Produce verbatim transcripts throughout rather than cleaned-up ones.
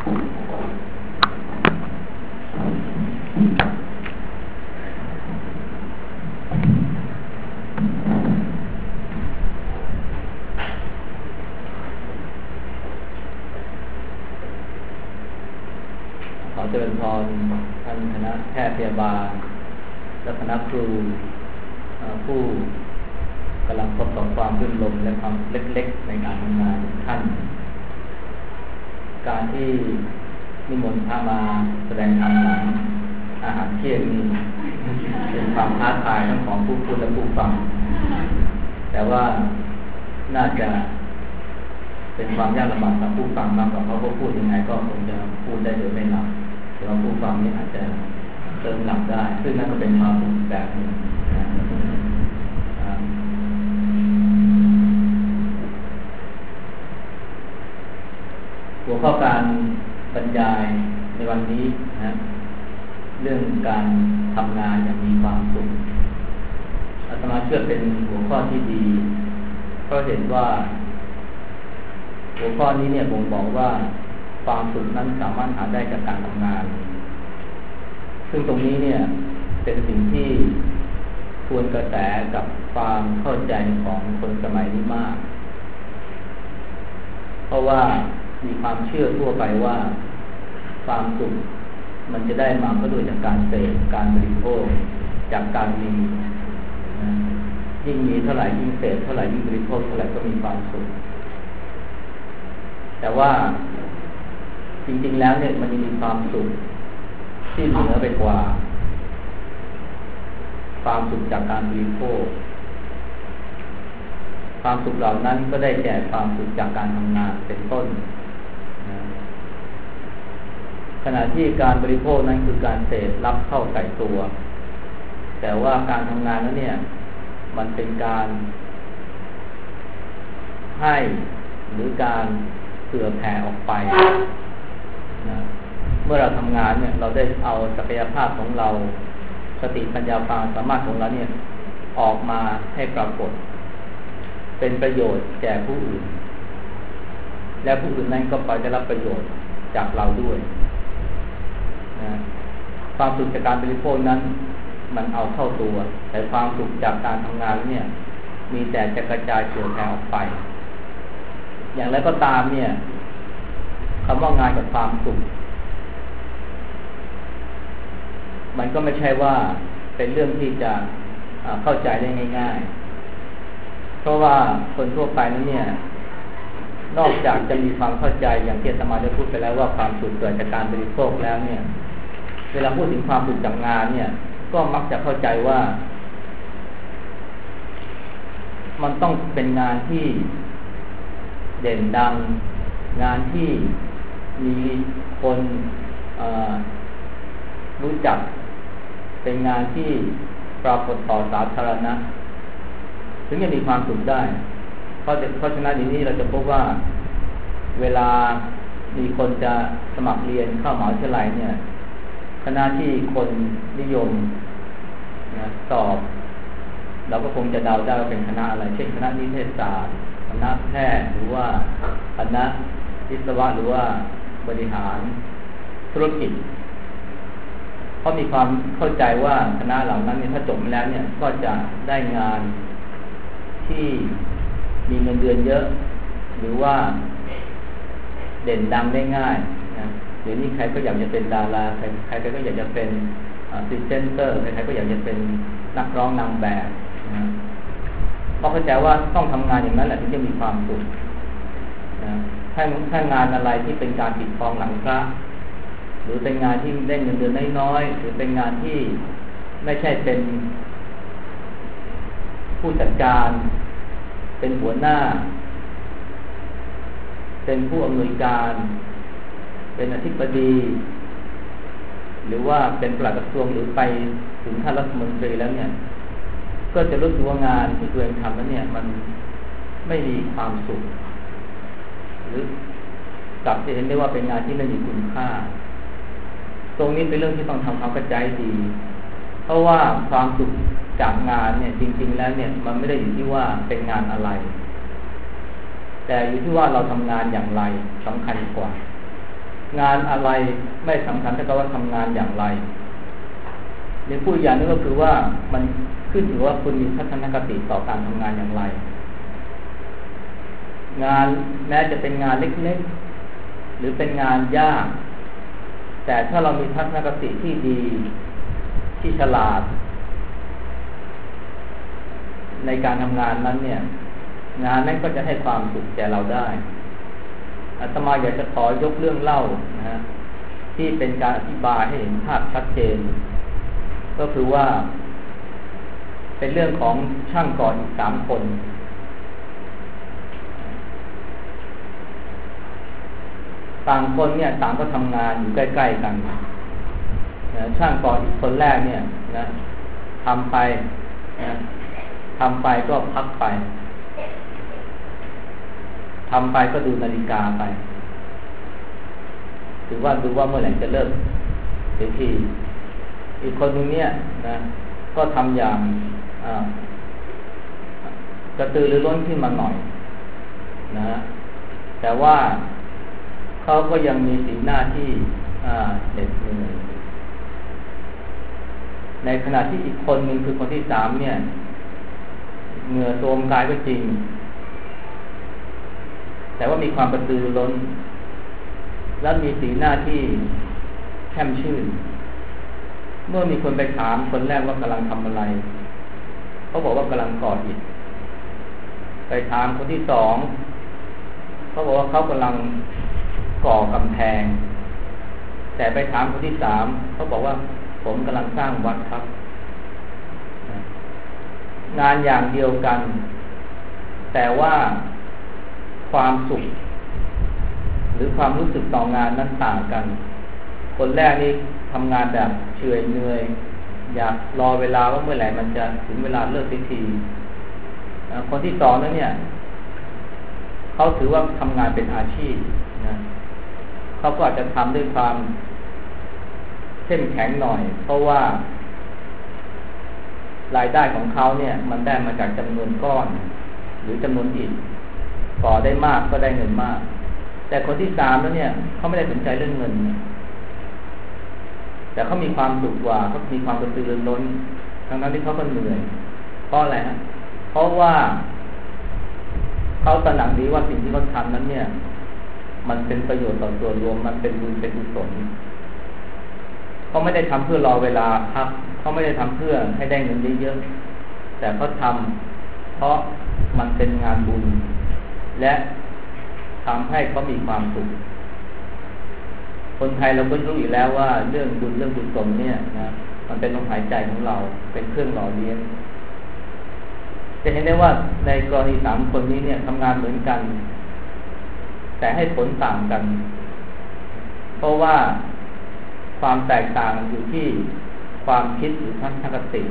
ขอเจริญพรท่านคณะแพทย์พยาบาลและคณะครูผู้กำลังประสบความรื่นรมและความเล็กๆในการทำงานท่านการที่นิมนต์พระมาแสดงธรรมหลังอาหารเที่ยงนี้เป็นความท้าทายทั้งของผู้พูดและผู้ฟังแต่ว่าน่าจะเป็นความยากลำบากสำหรับผู้ฟังมากกว่าเพราะผู้พูดยังไงก็คงจะพูดได้โดยไม่หลับแต่ว่าผู้ฟังนี่อาจจะเติมหลับได้ซึ่งนั่นก็เป็นความสุขแบบหนึ่งหัวข้อการบรรยายในวันนี้นะเรื่องการทำงานอย่างมีความสุขอาตมาเชื่อเป็นหัวข้อที่ดีเพราะเห็นว่าหัวข้อนี้เนี่ยผมบอกว่าความสุขนั้นสามารถหาได้จากการทำงานซึ่งตรงนี้เนี่ยเป็นสิ่งที่ทวนกระแสกับความเข้าใจของคนสมัยนี้มากเพราะว่ามีความเชื่อทั่วไปว่าความสุขมันจะได้มาก็โดยจากการเสพการบริโภคจากการมียิ่งมีเท่าไหร่ยิ่งเสพเท่าไหร่ยิ่งบริโภคเท่าไหร่ก็มีความสุขแต่ว่าจริงๆแล้วเนี่ยมันยังมีความสุขที่เหนือไปกว่าความสุขจากการบริโภคความสุขเหล่านั้นก็ได้แก่ความสุขจากการทำงานเป็นต้นขณะที่การบริโภคนั้นคือการเสพรับเข้าใส่ตัวแต่ว่าการทำงานนั้นเนี่ยมันเป็นการให้หรือการเผื่อแผ่ออกไปนะเมื่อเราทำงานเนี่ยเราได้เอาศักยภาพของเราสติปัญญาความสามารถของเราเนี่ยออกมาให้ปรากฏเป็นประโยชน์แก่ผู้อื่นและผู้อื่นนั้นก็ไปได้รับประโยชน์จากเราด้วยนะความสุขจากการบริโภคนั้นมันเอาเข้าตัวแต่ความสุขจากการทำงานเนี่ยมีแต่จะกระจายเผื่อแผ่ออกไปอย่างไรก็ตามเนี่ยคำว่างานกับความสุขมันก็ไม่ใช่ว่าเป็นเรื่องที่จะเข้าใจได้ง่ายๆเพราะว่าคนทั่วไปนั้นเนี่ยนอกจากจะมีความเข้าใจอย่างที่อาตมาได้พูดไปแล้วว่าความสุขเกิดจากการบริโภคแล้วเนี่ยเวลาพูดถึงความสุขจากงานเนี่ยก็มักจะเข้าใจว่ามันต้องเป็นงานที่เด่นดังงานที่มีคนรู้จักเป็นงานที่ปรากฏต่อสาธารณะถึงจะมีความสุขได้เพราะเพราะฉะนั้นทีนี้เราจะพบว่าเวลามีคนจะสมัครเรียนเข้ามหาวิทยาลัยเนี่ยคณะที่คนนิยมนะสอบเราก็คงจะเดาได้ว่าเป็นคณะอะไรเช่นคณะนิเทศศาสตร์คณะแพทย์หรือว่าคณะวิศวะหรือว่าบริหารธุรกิจเพราะมีความเข้าใจว่าคณะเหล่านั้นเนี่ยถ้าจบแล้วเนี่ยก็จะได้งานที่มีเงินเดือนเยอะหรือว่าเด่นดังได้ง่ายนะเดี๋ยวนี้ใครก็อยากจะเป็นดาราใครใครก็อยากจะเป็นพรีเซนเตอร์ใครก็อยากจะเป็นนักร้องนางแบบนะเพราะเข้าใจว่าต้องทำงานอย่างนั้นแหละถึงจะมีความสุขนะถ้าถ้างานอะไรที่เป็นการปิดทองหลังพระหรือเป็นงานที่ได้เงินเดือนน้อยๆหรือเป็นงานที่ไม่ใช่เป็นผู้จัดการเป็นหัวหน้าเป็นผู้อำนวยการเป็นอธิบดีหรือว่าเป็นปลัดกระทรวงหรือไปถึงท่านรัฐมนตรีแล้วเนี่ยก็จะรู้สึกว่างานที่ตัวเองทำแล้วเนี่ยมันไม่มีความสุขหรือกลับจะเห็นได้ว่าเป็นงานที่ไม่มีคุณค่าตรงนี้เป็นเรื่องที่ต้องทำความเข้าใจดีเพราะว่าความสุขจากงานเนี่ยจริงๆแล้วเนี่ยมันไม่ได้อยู่ที่ว่าเป็นงานอะไรแต่อยู่ที่ว่าเราทำงานอย่างไรสำคัญกว่างานอะไรไม่สำคัญเท่ากับว่าทำงานอย่างไรหรือพูดอย่างนึงก็คือว่ามันขึ้นอยู่ว่าคุณมีทัศนคติต่อการทำงานอย่างไรงานแม้จะเป็นงานเล็กๆหรือเป็นงานยากแต่ถ้าเรามีทัศนคติที่ดีที่ฉลาดในการทำงานนั้นเนี่ยงานนั้นก็จะให้ความสุขแก่เราได้อาตมาอยากจะขอยกเรื่องเล่านะฮะที่เป็นการอธิบายให้เห็นภาพชัดเจนก็คือว่าเป็นเรื่องของช่างก่ออีกสามคนต่างคนเนี่ยต่างก็ทำงานอยู่ใกล้ๆกันนะช่างก่ออีกคนแรกเนี่ยนะทำไปนะทำไปก็พักไปทำไปก็ดูนาฬิกาไปถือว่าดูว่าเมื่อไหร่จะเลิกเสียทีอีกคนนึงเนี่ยนะก็ทำอย่างกระตือรือร้นขึ้นมาหน่อยนะแต่ว่าเขาก็ยังมีสีหน้าที่เหน็ดเหนื่อยในขณะที่อีกคนหนึ่งคือคนที่สามเนี่ยเหงื่อโทรมกายก็จริงแต่ว่ามีความกระตือรือร้นและมีสีหน้าที่แช่มชื่นเมื่อมีคนไปถามคนแรกว่ากำลังทำอะไรเขาบอกว่ากำลังก่ออิฐไปถามคนที่สองเขาบอกว่าเขากำลังก่อกำแพงแต่ไปถามคนที่สามเขาบอกว่าผมกำลังสร้างวัดครับงานอย่างเดียวกันแต่ว่าความสุขหรือความรู้สึกต่องานนั้นต่างกันคนแรกนี่ทำงานแบบเฉื่อยเหนื่อยอยากรอเวลาว่าเมื่อไหร่มันจะถึงเวลาเลิกทีคนที่สองนั้นเนี่ยเขาถือว่าทำงานเป็นอาชีพนะเขาก็อาจจะทำด้วยความเข้มแข็งหน่อยเพราะว่ารายได้ของเขาเนี่ยมันได้มาจากจำนวนก้อนหรือจำนวนอิฐก่อได้มากก็ได้เงินมากแต่คนที่สามแล้วเนี่ยเขาไม่ได้สนใจเรื่องเงินแต่เขามีความสุขกว่าเขามีความกระตือรือร้นทั้งนั้นที่เขาก็เหนื่อยเพราะอะไรฮะเพราะว่าเขาตระหนักดีว่าสิ่งที่เขาทำนั้นเนี่ยมันเป็นประโยชน์ต่อส่วนรวมมันเป็นบุญเป็นกุศลเขาไม่ได้ทำเพื่อรอเวลาครับเขาไม่ได้ทำเพื่อให้ได้เงินเยอะๆแต่เขาทำเพราะมันเป็นงานบุญและทำให้เขามีความสุขคนไทยเราก็รู้อยู่แล้วว่าเรื่องบุญเรื่องกุศลเนี่ยนะมันเป็นลมหายใจของเราเป็นเครื่องหล่อเลี้ยงจะเห็นได้ว่าในกรณีสามคนนี้เนี่ยทำงานเหมือนกันแต่ให้ผลต่างกันเพราะว่าความแตกต่างอยู่ที่ความคิดหรือทัศนคติ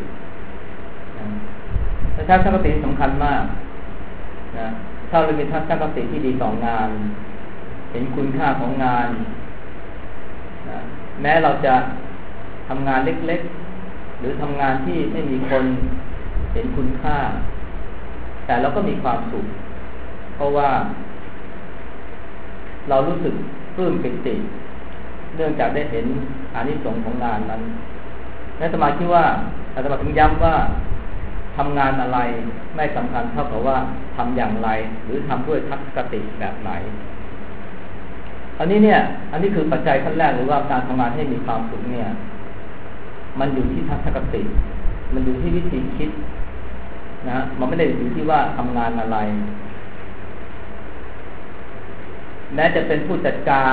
ทัศนคติสำคัญมากนะถ้าเรามีทัศนคติที่ดีต่องานเห็นคุณค่าของงานนะแม้เราจะทำงานเล็กๆหรือทำงานที่ไม่มีคนเห็นคุณค่าแต่เราก็มีความสุขเพราะว่าเรารู้สึกปลื้มปิติเนื่องจากได้เห็นอานิสงส์ของงานนั้นและอาตมาคิดว่าอาตมาถึงย้ำว่าทำงานอะไรไม่สำคัญเท่ากับว่าทำอย่างไรหรือทำด้วยทัศนคติแบบไหนอันนี้เนี่ยอันนี้คือปัจจัยขั้นแรกหรือว่าการทำงานให้มีความสุขเนี่ยมันอยู่ที่ทัศนคติมันอยู่ที่วิธีคิดนะมันไม่ได้อยู่ที่ว่าทำงานอะไรแม้จะเป็นผู้จัดการ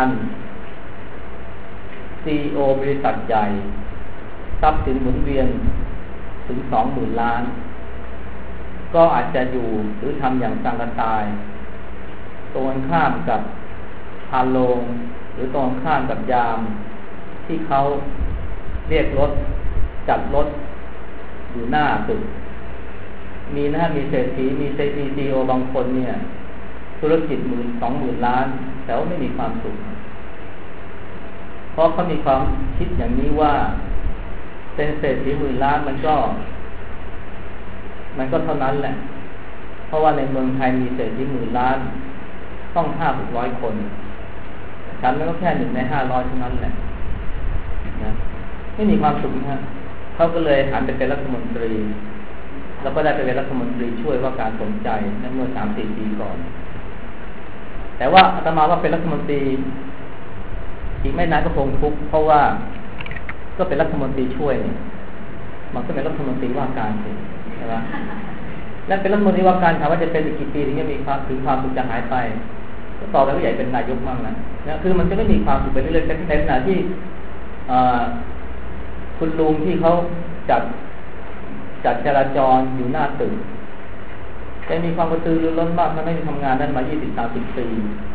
ซี อี โอ บริษัทใหญ่ทรัพย์สินหมุนเวียนถึง สองหมื่น ล้านก็อาจจะอยู่หรือทำอย่างสังกตายตรงข้ามกับพาโลงหรือตรงข้ามกับยามที่เขาเรียกรถจัดรถอยู่หน้าตึกมีนะมีเศรษฐีมีซี อี โอ บางคนเนี่ยธุรกิจหมื่นสองหมื่นล้านแต่ว่าไม่มีความสุขเพราะเขามีความคิดอย่างนี้ว่าเป็นเศรษฐีหมื่นล้านมันก็มันก็เท่านั้นแหละเพราะว่าในเมืองไทยมีเศรษฐีหมื่นล้านต้องห้าหกร้อยคนฉันก็แค่หนึ่งในห้าร้อยเท่านั้นแหละนะไม่มีความสุขนะเขาก็เลยหันไปเป็นรัฐมนตรีแล้วก็ได้ไปเป็นรัฐมนตรีช่วยว่าการสนใจในเมื่อสามสี่ปีก่อนแต่ว่าอาตมาว่าเป็นรัฐมนตรีอีกไม่นานก็คงทุกข์เพราะว่าก็เป็นรัฐมนตรีช่วยเนี่ยมันก็เป็นรัฐมนตรีว่าการสิใช่ไหมและเป็นรัฐมนตรีว่าการถามว่าจะเป็นอีกกี่ปีถึงจะมีความถึงความสุขจะหายไปก็ต่อไปก็ใหญ่เป็นนายกมั่งนะนะคือมันจะไม่มีความสุขไปเรื่อยๆในขณะที่คุณลุงที่เขาจัดจัดจราจรอยู่หน้าตึกแกมีความกระตือรือร้นมากถ้าไม่ได้ทำงานนั้นมา ยี่สิบสามสิบ ปี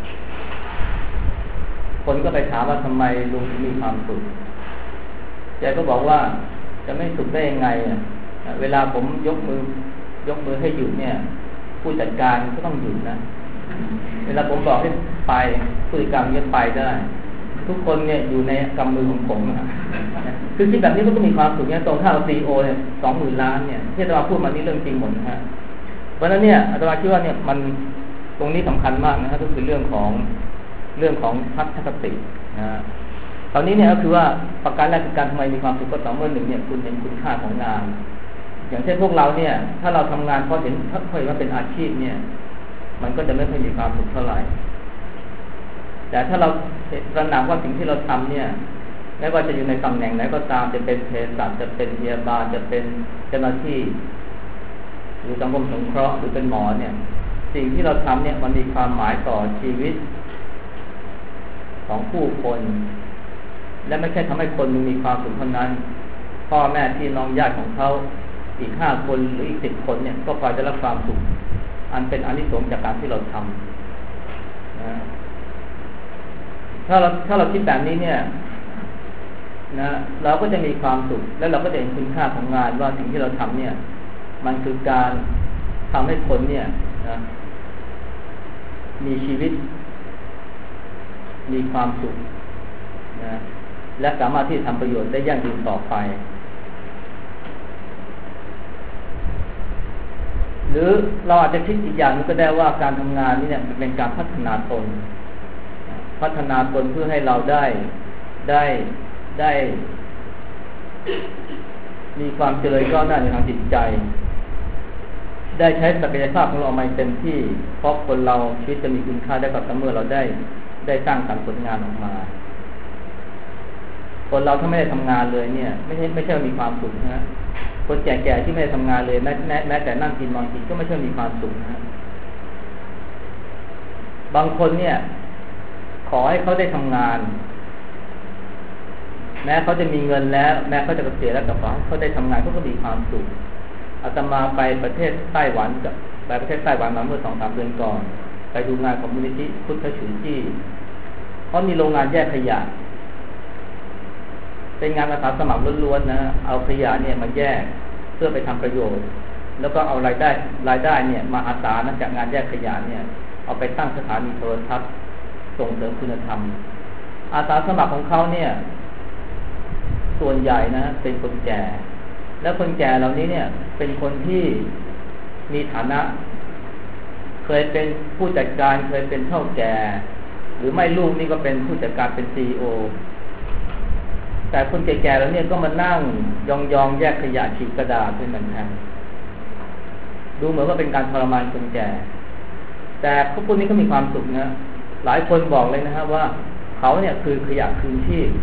คนก็ไปถามว่าทำไมลุงถึงมีความสุขแกก็บอกว่าจะไม่สุขได้ยังไงอ่ะเวลาผมยกมือยกมือให้หยุดเนี่ยผู้จัดการก็ต้องหยุดนะเวลาผมบอกให้ไปผู้จัดการจะไปได้ทุกคนเนี่ยอยู่ในกำมือของผมนะคือคิดแบบนี้ก็ต้องมีความสุขเนี่ยตรงข้าวซีโอเนี่ยสองหมื่นล้านเนี่ยที่อาตมาพูดมานี่เรื่องจริงหมดนะฮะเพราะฉะนั้นเนี่ยอาตมาคิดว่าเนี่ยมันตรงนี้สำคัญมากนะฮะก็คือเรื่องของเรื่องของทัศนคตินะคราวนี้เนี่ยก็คือว่าประการแรกคือการทำไมมีความสุขก็ต่อเมื่อหนึ่งเนี่ยคุณเห็นคุณค่าของงานอย่างเช่นพวกเราเนี่ยถ้าเราทำงานเพราะเห็นถ้าเคยว่าเป็นอาชีพเนี่ยมันก็จะไม่ค่อยมีความสุขเท่าไหร่แต่ถ้าเราตระหนักว่าสิ่งที่เราทำเนี่ยไม่ว่าจะอยู่ในตำแหน่งไหนก็ตามจะเป็นเภสัชจะเป็นพยาบาลจะเป็นเจ้าหน้าที่หรือสังคมสงเคราะห์หรือเป็นหมอเนี่ยสิ่งที่เราทำเนี่ยมันมีความหมายต่อชีวิตของผู้คนและไม่ใช่ทำให้คนมีความสุขเท่านั้นพ่อแม่พี่น้องญาติของเขาอีกห้าคนหรืออีกสิบคนเนี่ยก็พอจะรับความสุขอันเป็นอานิสงส์จากการที่เราทำนะถ้าเราถ้าเราคิดแบบนี้เนี่ยนะเราก็จะมีความสุขและเราก็จะเห็นคุณค่าของงานว่าสิ่งที่เราทำเนี่ยมันคือการทำให้คนเนี่ยนะมีชีวิตมีความสุขนะและสามารถที่จะทำประโยชน์ได้ยั่งยืนต่อไปหรือเราอาจจะคิดอีกอย่างนึงก็ได้ว่าการทำงานนี่เนี่ยมันเป็นการพัฒนาตนพัฒนาตนเพื่อให้เราได้ได้ได้มีความเจริญก้าวหน้าในทางจิตใจได้ใช้ศักยภาพของเรามาเต็มที่เพราะคนเราชีวิตจะมีคุณค่าได้กับเมื่อเราได้ได้สร้างสรรค์ผลงานออกมาคนเราถ้าไม่ได้ทำงานเลยเนี่ยไม่ใช่ไม่ใช่มีความสุขนะคนแก่ๆที่ไม่ได้ทำงานเลยแม้แม้แม้แต่นั่งกินนอนกินก็ไม่ใช่มีความสุขนะบางคนเนี่ยขอให้เขาได้ทำงานแม้เขาจะมีเงินแล้วแม้เขาจะเกษียณแล้วแต่ขอให้เขาได้ทำงานเขาก็มีความสุขอาตมาไปประเทศไต้หวันกับไปประเทศไต้หวันมาเมื่อสองสามเดือนก่อนไปดูงานของมูลนิธิพุทธฉุนจี้เขามีโรงงานแยกขยะเป็นงานอาสาสมัครล้วนๆนะเอาขยะเนี่ยมาแยกเพื่อไปทำประโยชน์แล้วก็เอารายได้รายได้เนี่ยมาอาสาจากงานแยกขยะเนี่ยเอาไปตั้งสถานีโทรทัศน์ส่งเสริมคุณธรรมอาสาสมัครของเขาเนี่ยส่วนใหญ่นะเป็นคนแก่และคนแก่เหล่านี้เนี่ยเป็นคนที่มีฐานะเคยเป็นผู้จัดการเคยเป็นเฒ่าแก่หรือไม่ลูกนี่ก็เป็นผู้จัดการเป็น ซี อี โอ แต่คนแก่ๆแล้วเนี่ยก็มานั่งยองๆแยกขยะฉีกกระดาษเป็นเหมือนแทนดูเหมือนว่าเป็นการทรมานคนแก่แต่พวกพวกนี้ก็มีความสุขนะหลายคนบอกเลยนะครับว่าเขาเนี่ยคือขยะคืนชีพ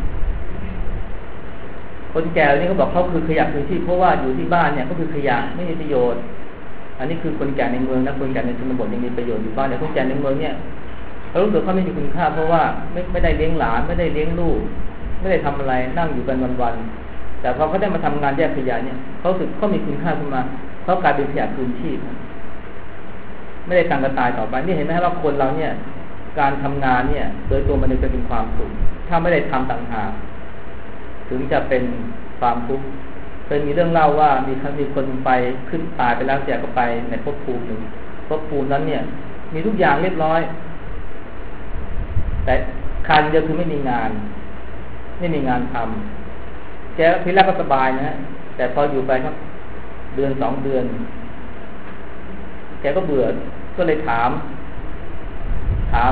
คนแก่นี่เขาบอกเขาคือขยะคืนชีพเพราะว่าอยู่ที่บ้านเนี่ยก็คือขยะไม่มีประโยชน์อันนี้คือคนแก่ในเมืองนะคนแก่ในชนบทยังมีประโยชน์อยู่บ้านแต่คนแก่ในเมืองเนี่ยเขารู้สึกเขาไม่มีคุณค่าเพราะว่าไม่ไม่ได้เลี้ยงหลานไม่ได้เลี้ยงลูกไม่ได้ทำอะไรนั่งอยู่กันวันๆแต่พอเขาได้มาทำงานแยกขยะเนี่ยเขาสึกเขามีคุณค่าขึ้นมาเขากลายเป็นขยะคืนชีพไม่ได้การกระตายต่อไปนี่เห็นไหมว่าคนเราเนี่ยการทำงานเนี่ยโดยตัวมันจะเป็นความสุขถ้าไม่ได้ทำต่างหากถึงจะเป็นความทุกข์เคยมีเรื่องเล่าว่ามีครั้งมีคนไปขึ้นตายไปแล้วเสียก็ไปในภพภูมิหนึ่งภพภูมินั้นเนี่ยมีทุกอย่างเรียบร้อยแต่คันเดียวคือไม่มีงานไม่มีงานทำแกทีแรกก็สบายนะแต่พออยู่ไปครับเดือนสองเดือนแกก็เบื่อก็เลยถามถาม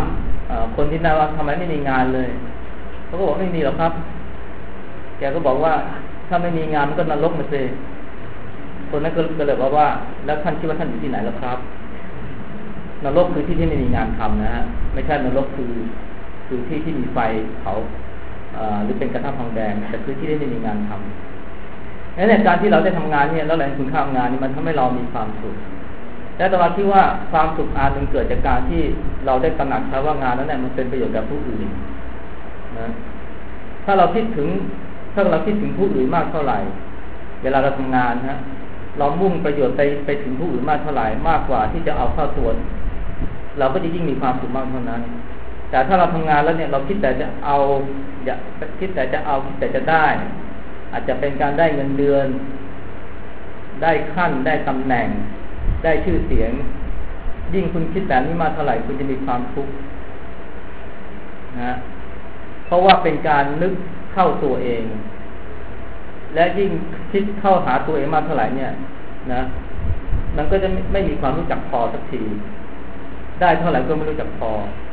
คนที่นั่นว่าทำไมไม่มีงานเลยเขาก็บอกไม่มีหรอกครับแกก็บอกว่าถ้าไม่มีงานมันก็นรกมาสิคนนั้นก็เลยบอกว่าแล้วท่านคิดว่าท่านอยู่ที่ไหนล่ะครับนรกคือที่ที่ไม่มีงานทำนะฮะไม่ใช่นรกคือคือที่ที่มีไฟเผาหรือเป็นกระทะทองแดงแต่คือที่ที่ไม่มีงานทำในการที่เราได้ทำงานเนี่ยแล้วแรงคุณค่าของงานนี่มันทำให้เรามีความสุขและตลอดที่ว่าความสุขอันหนึ่งเกิดจากการที่เราได้ตระหนักว่างานนั้นเนี่ยมันเป็นประโยชน์กับผู้อื่นนะถ้าเราคิดถึงถ้าเราคิดถึงผู้อื่นมากเท่าไหร่เวลาเราทำงานนะเรามุ่งประโยชน์ไปไปถึงผู้อื่นมากเท่าไหร่มากกว่าที่จะเอาเข้าตัวเราก็จะยิ่งมีความสุขมากเท่านั้นแต่ถ้าเราทำงานแล้วเนี่ยเราคิดแต่จะเอาอย่าคิดแต่จะเอาคิดแต่จะได้อาจจะเป็นการได้เงินเดือนได้ขั้นได้ตำแหน่งได้ชื่อเสียงยิ่งคุณคิดแบบนี้มาเท่าไหร่คุณจะมีความทุกข์นะเพราะว่าเป็นการนึกเข้าตัวเองและยิ่งคิดเข้าหาตัวเองมากเท่าไหร่เนี่ยนะมันก็จะไม่มีความรู้จักพอสักทีได้เท่าไหร่ก็ไม่รู้จักพอ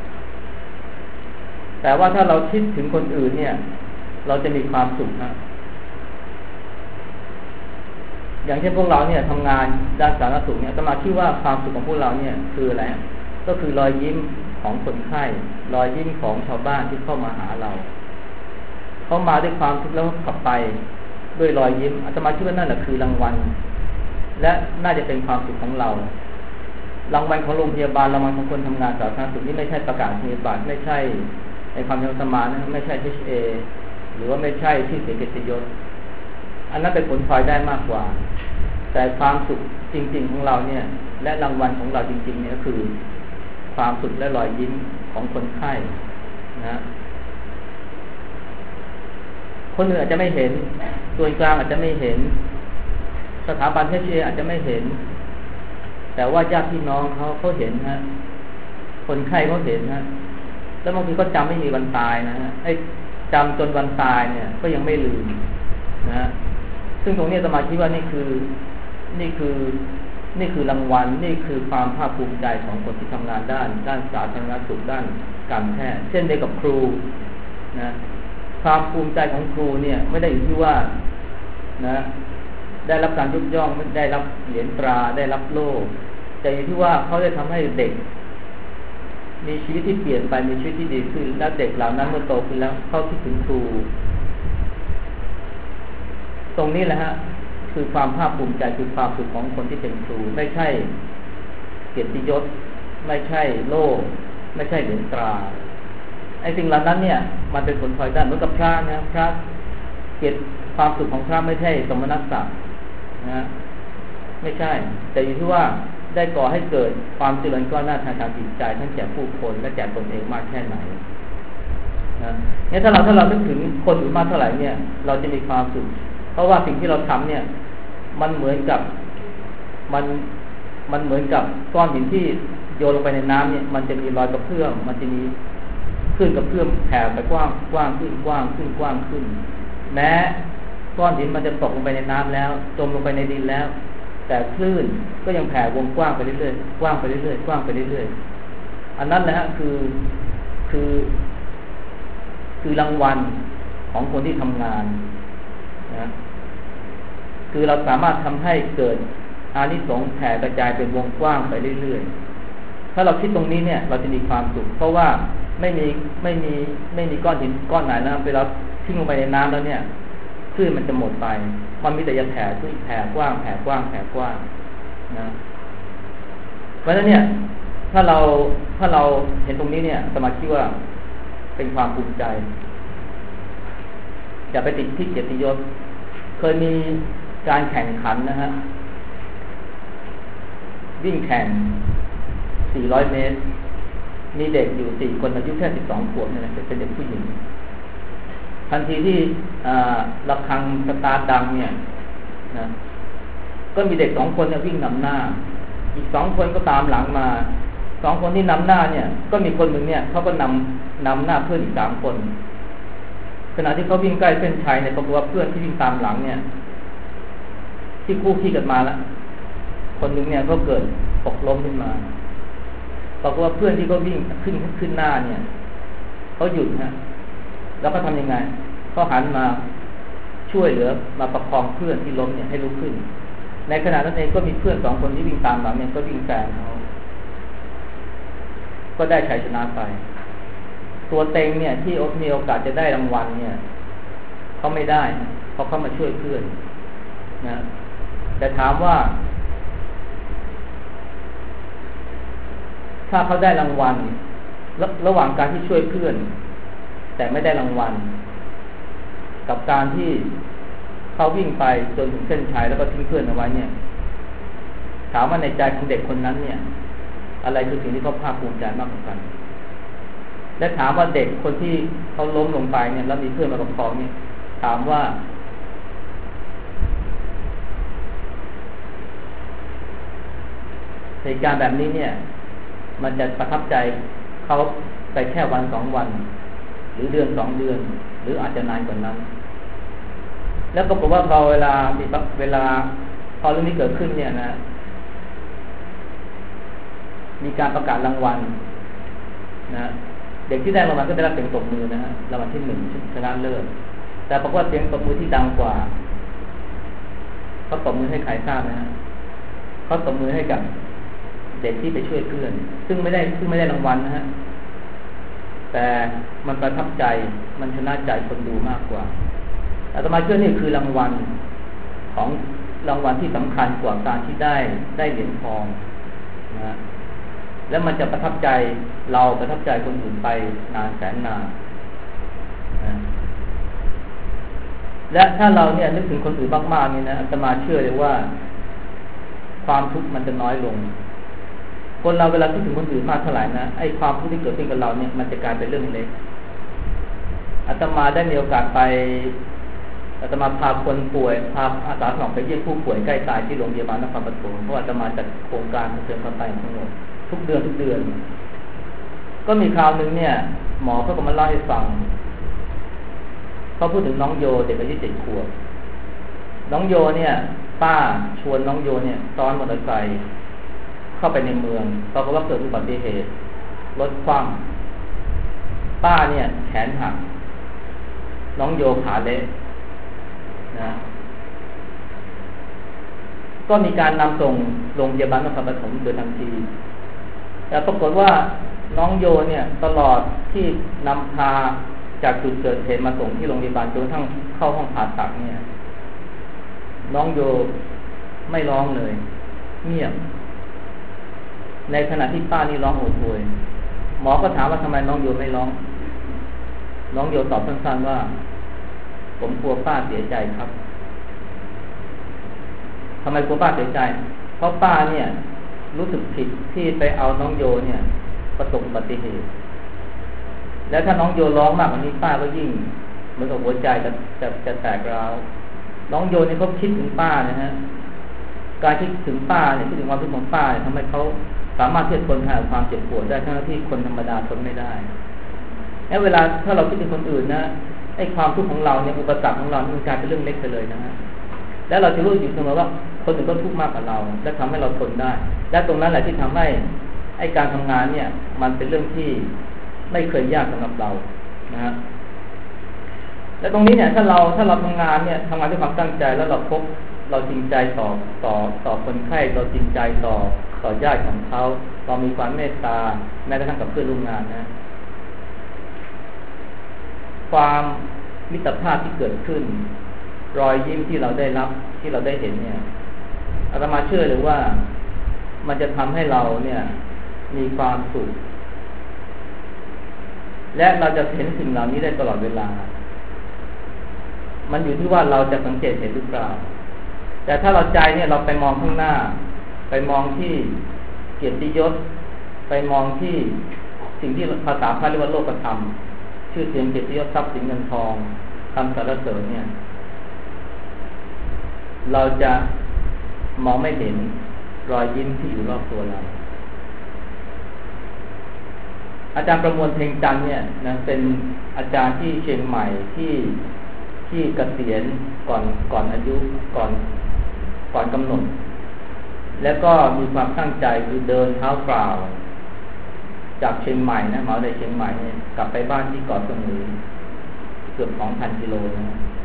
แต่ว่าถ้าเราคิดถึงคนอื่นเนี่ยเราจะมีความสุขนะอย่างเช่นพวกเราเนี่ยทำงานด้านสาธารณสุขเนี่ยจะมาคิดว่าความสุขของพวกเราเนี่ยคืออะไรก็คือรอยยิ้มของคนไข้รอยยิ้มของชาวบ้านที่เข้ามาหาเราเขามาด้วยความทุกข์แล้วกลับไปด้วยรอยยิ้มอาตมาคิดว่านั่นแหละคือรางวัลและน่าจะเป็นความสุขของเรารางวัลของโรงพยาบาลรางวัลของคนทำงานสาธารณสุขนี่ไม่ใช่ประกาศนียบัตรไม่ใช่ในความยังสมานนะไม่ใช่ เอช เอ หรือว่าไม่ใช่ชื่อเสียงเกียรติยศอันนั้นเป็นผลพลอยได้มากกว่าแต่ความสุขจริงๆของเราเนี่ยและรางวัลของเราจริงๆเนี่ยก็คือความสุขและรอยยิ้มของคนไข้นะคนอื่นอาจจะไม่เห็นส่วนกลางอาจจะไม่เห็นสถาบัน เอช เอ อาจจะไม่เห็นแต่ว่าญาติพี่น้องเขาเขาเห็นฮะคนไข้เขาเห็นฮะแล้วบางทีก็จำไม่มีวันตายนะฮะไอ้จำจนวันตายเนี่ยก็ยังไม่ลืมนะซึ่งตรงนี้สมาธิว่านี่คือนี่คือนี่คือรางวัลนี่คือความภาคภูมิใจของคนที่ทำงานด้านด้านสาธารณสุขด้านการแพทย์เช่นเดียวกับครูนะความภูมิใจของครูเนี่ยไม่ได้อยู่ที่ว่านะได้รับการยกย่องไม่ได้รับเหรียญตราได้รับโล่แต่อยู่ที่ว่าเขาได้ทำให้เด็กมีชีวิตที่เปลี่ยนไปมีชีวิตที่ดีขึ้นและเด็กเหล่านั้นเมื่อโตขึ้นแล้วเขาคิดถึงครูตรงนี้แหละฮะคือความภาคภูมิใจคือความสุขของคนที่เป็นครูไม่ใช่เกียรติยศไม่ใช่โล่ไม่ใช่เหรียญตราไอ้สิ่งเหล่านั้นเนี่ยมันเป็นผลพลอยได้เหมือนกับพระนะพระเกียรติความสุขของพระไม่ใช่สมณศักดิ์นะไม่ใช่แต่อยู่ที่ว่าได้ก่อให้เกิดความเจริญก้าวหน้าทางการจิตใจทั้งแก่ผู้คนและแก่ตนเองมากแค่ไหนนะเนี่ยถ้าเราถ้าเรานึกถึงคนอื่นมากเท่าไหร่เนี่ยเราจะมีความสุขเพราะว่าสิ่งที่เราทำเนี่ยมันเหมือนกับมันมันเหมือนกับก้อนหินที่โยนลงไปในน้ำเนี่ยมันจะมีรอยกระเพื่อมมันจะมีคลื่นกระเพื่อมแผ่ไปกว้างกว้างขึ้นกว้างขึ้นกว้างขึ้นแม้ก้อนหินมันจะตกลงไปในน้ำแล้วจมลงไปในดินแล้วแต่คลื่นก็ยังแผ่วงกว้างไปเรื่อยๆกว้างไปเรื่อยๆกว้างไปเรื่อยๆอันนั้นแหละคือคือคือรางวัลของคนที่ทำงานนะคือเราสามารถทำให้เกิดอานิสงส์แผ่กระจายเป็นวงกว้างไปเรื่อยๆถ้าเราคิดตรงนี้เนี่ยเราจะมีความสุขเพราะว่าไม่มีไม่มีไม่มีก้อนหินก้อนไหนนะเวลาทิ้งลงไปในน้ำแล้วเนี่ยคลื่นมันจะหมดไปมันมีแต่จะแผ่ขึ้นแผ่กว้างแผ่กว้างแผ่กว้างนะเพราะฉะนั้นเนี่ยถ้าเราถ้าเราเห็นตรงนี้เนี่ยสมาธิว่าเป็นความภูมิใจอย่าไปติดที่เกียรติยศเคยมีการแข่งขันนะฮะวิ่งแข่งสี่ร้อยเมตรมีเด็กอยู่สี่คนอายุแค่สิบสองขวบเนี่ยนะเป็นเด็กผู้หญิงทันทีที่ระฆังสตาร์ทดังเนี่ยนะก็มีเด็กสองคนเนี่ยวิ่งนำหน้าอีกสองคนก็ตามหลังมาสองคนที่นำหน้าเนี่ยก็มีคนหนึ่งเนี่ยเขาก็นำนำหน้าเพื่อนอีกสามคนขณะที่เขาวิ่งใกล้เส้นชัยเนี่ยปรากฏว่าเพื่อนที่วิ่งตามหลังเนี่ยที่คู่ขี้กันมาแล้วคนหนึ่งเนี่ยก็เกิดตกล้มขึ้นมาตบอกว่าเพื่อนที่เขาวิ่งขึ้นขึ้นหน้าเนี่ยเขาหยุดฮะแล้วก็ทำยังไงเขาหันมาช่วยเหลือมาประคองเพื่อนที่ล้มเนี่ยให้ลุกขึ้นในขณะนั้นเองก็มีเพื่อนสองคนที่วิ่งตามหลังเนี่ยก็วิ่งแซงเขาก็ได้ชัยชนะไปตัวเต็งเนี่ยที่มีโอกาสจะได้รางวัลเนี่ยเขาไม่ได้เพราะเขามาช่วยเพื่อนนะแต่ถามว่าถ้าเขาได้รางวัลระระหว่างการที่ช่วยเพื่อนแต่ไม่ได้รางวัลกับการที่เขาวิ่งไปจนถึงเส้นชัยแล้วก็ทิ้งเพื่อนเอาไว้เนี่ยถามว่าในใจของเด็กคนนั้นเนี่ยอะไรคือสิ่งที่เขาภาคภูมิใจมากกว่ากันและถามว่าเด็กคนที่เขาล้มลงไปเนี่ยแล้วมีเพื่อนมาประคองเนี่ยถามว่าเหตุการณ์แบบนี้เนี่ยมันจะประทับใจเขาไปแค่วันสองวันหรือเดือนสองเดือนหรืออาจจะนานกว่านั้นแล้วก็บอกว่าพอเวลามีเวลาพอเรื่องนี้เกิดขึ้นเนี่ยนะมีการประกาศรางวัลนะเด็กที่ได้รางวัลก็ได้รับเสียงตบมือนะฮะรางวัลที่หนึ่งชนะเลิศแต่บอกว่าเสียงตบมือที่ดังกว่าเขาตบมือให้ใครทราบนะฮะเขาตบมือให้กับเด็กที่ไปช่วยเพื่อนซึ่งไม่ได้ซึ่งไม่ได้รางวัลนะฮะแต่มันประทับใจมันชนะใจคนดูมากกว่าอาตมาเชื่อนี่คือรางวัลของรางวัลที่สำคัญกว่าการที่ได้ได้เหรียญทองนะแล้วมันจะประทับใจเราประทับใจคนอื่นไปนานแสนนานนะและถ้าเราเนี่ยนึกถึงคนอื่นมากๆนี่นะอาตมาเชื่อเลยว่าความทุกข์มันจะน้อยลงคนเราเวลาคิดถึงคนอื่นมากเท่าไหร่นะไอ้ความทุกข์ที่เกิดขึ้นกับเราเนี่ยมันจะกลายเป็นเรื่องเล็กอาตมาได้มีโอกาสไปอาตมาพาคนป่วยพาอาสาสมัครไปเยี่ยมผู้ป่วยใกล้ตายที่โรงพยาบาลนครปฐมเพราะอาตมาจัดโครงการเชิญคนตายทั้งหมดทุกเดือนทุกเดือนก็มีคราวนึงเนี่ยหมอเขาก็มาเล่าให้ฟังเขาพูดถึงน้องโยเด็กอายุเจ็ดขวบน้องโยเนี่ยป้าชวนน้องโยเนี่ยซ้อนมอเตอร์ไซค์เข้าไปในเมืองปรากฏว่าเกิดอุบัติเหตุรถคว่ำป้าเนี่ยแขนหักน้องโยขาเละนะก็มีการนำส่งโรงพยาบาลนครปฐมโดยทันทีแต่ปรากฏว่าน้องโยเนี่ยตลอดที่นำพาจากจุดเกิดเหตุมาส่งที่โรงพยาบาลจนกระทั่งเข้าห้องผ่าตัดเนี่ยน้องโยไม่ร้องเลยเงียบในขณะที่ป้านี่ร้องโอดโอยหมอก็ถามว่าทำไมน้องโยไม่ร้องน้องโยตอบสั้นๆว่าผมกลัวป้าเสียใจครับทำไมกลัวป้าเสียใจเพราะป้าเนี่ยรู้สึกผิดที่ไปเอาน้องโยเนี่ยประสบอุบัติเหตุแล้วถ้าน้องโยร้องมากกว่านี้ป้าก็ยิ่งเหมือนกับหัวใจจะจะจะแตกร้าวน้องโยเนี่ยเขาคิดถึงป้านะฮะการคิดถึงป้าเนี่ยคิดถึงความทุกข์ของป้าทำให้เขาสามารถที่จะทนทานความเจ็บปวดได้ทั้งที่คนธรรมดาทนไม่ได้แล้วเวลาถ้าเราคิดถึงคนอื่นนะไอ้ความทุกข์ของเราเนี่ยอุปสรรคของเรามันกลายเป็นเรื่องเล็กไปเลยนะฮะแล้วเราจะรู้อยู่เสมอว่าคนอื่นก็ทุกข์มากกว่าเราและทำให้เราทนได้และตรงนั้นแหละที่ทำให้ไอ้การทำงานเนี่ยมันเป็นเรื่องที่ไม่เคยยากสำหรับเรานะฮะและตรงนี้เนี่ยถ้าเราถ้าเราทำงานเนี่ยทำงานด้วยความตั้งใจแล้วเราพบเราจริงใจต่อต่อต่อคนไข้เราจริงใจต่อต่อญาติของเขาเรามีความเมตตาแม้กระทั่งกับเพื่อนร่วมงานนะความมิตรภาพที่เกิดขึ้นรอยยิ้มที่เราได้รับที่เราได้เห็นเนี่ยอาตมาเชื่อเลยว่ามันจะทำให้เราเนี่ยมีความสุขและเราจะเห็นสิ่งเหล่านี้ได้ตลอดเวลามันอยู่ที่ว่าเราจะสังเกตเห็นหรือเปล่าแต่ถ้าเราใจเนี่ยเราไปมองข้างหน้าไปมองที่เกียรติยศไปมองที่สิ่งที่ภาษาพระเรียกว่าโลกธรรมชื่อเสียงเกียรติยศทรัพย์สินเงินทองคำสรรเสริญเนี่ยเราจะมองไม่เห็นรอยยิ้มที่อยู่รอบตัวเราอาจารย์ประมวลเพ็งจันทร์เนี่ยนะเป็นอาจารย์ที่เชียงใหม่ที่ที่เกษียณก่อนก่อนอายุก่อนก่อนกำหนดแล้วก็มีความตั้งใจคือเดินเท้าเปล่าจากเชียงใหม่นะเหมาเลยเชียงใหม่เนี่ยกลับไปบ้านที่เกาะสมุยเกือบ สองพัน กิโลนะ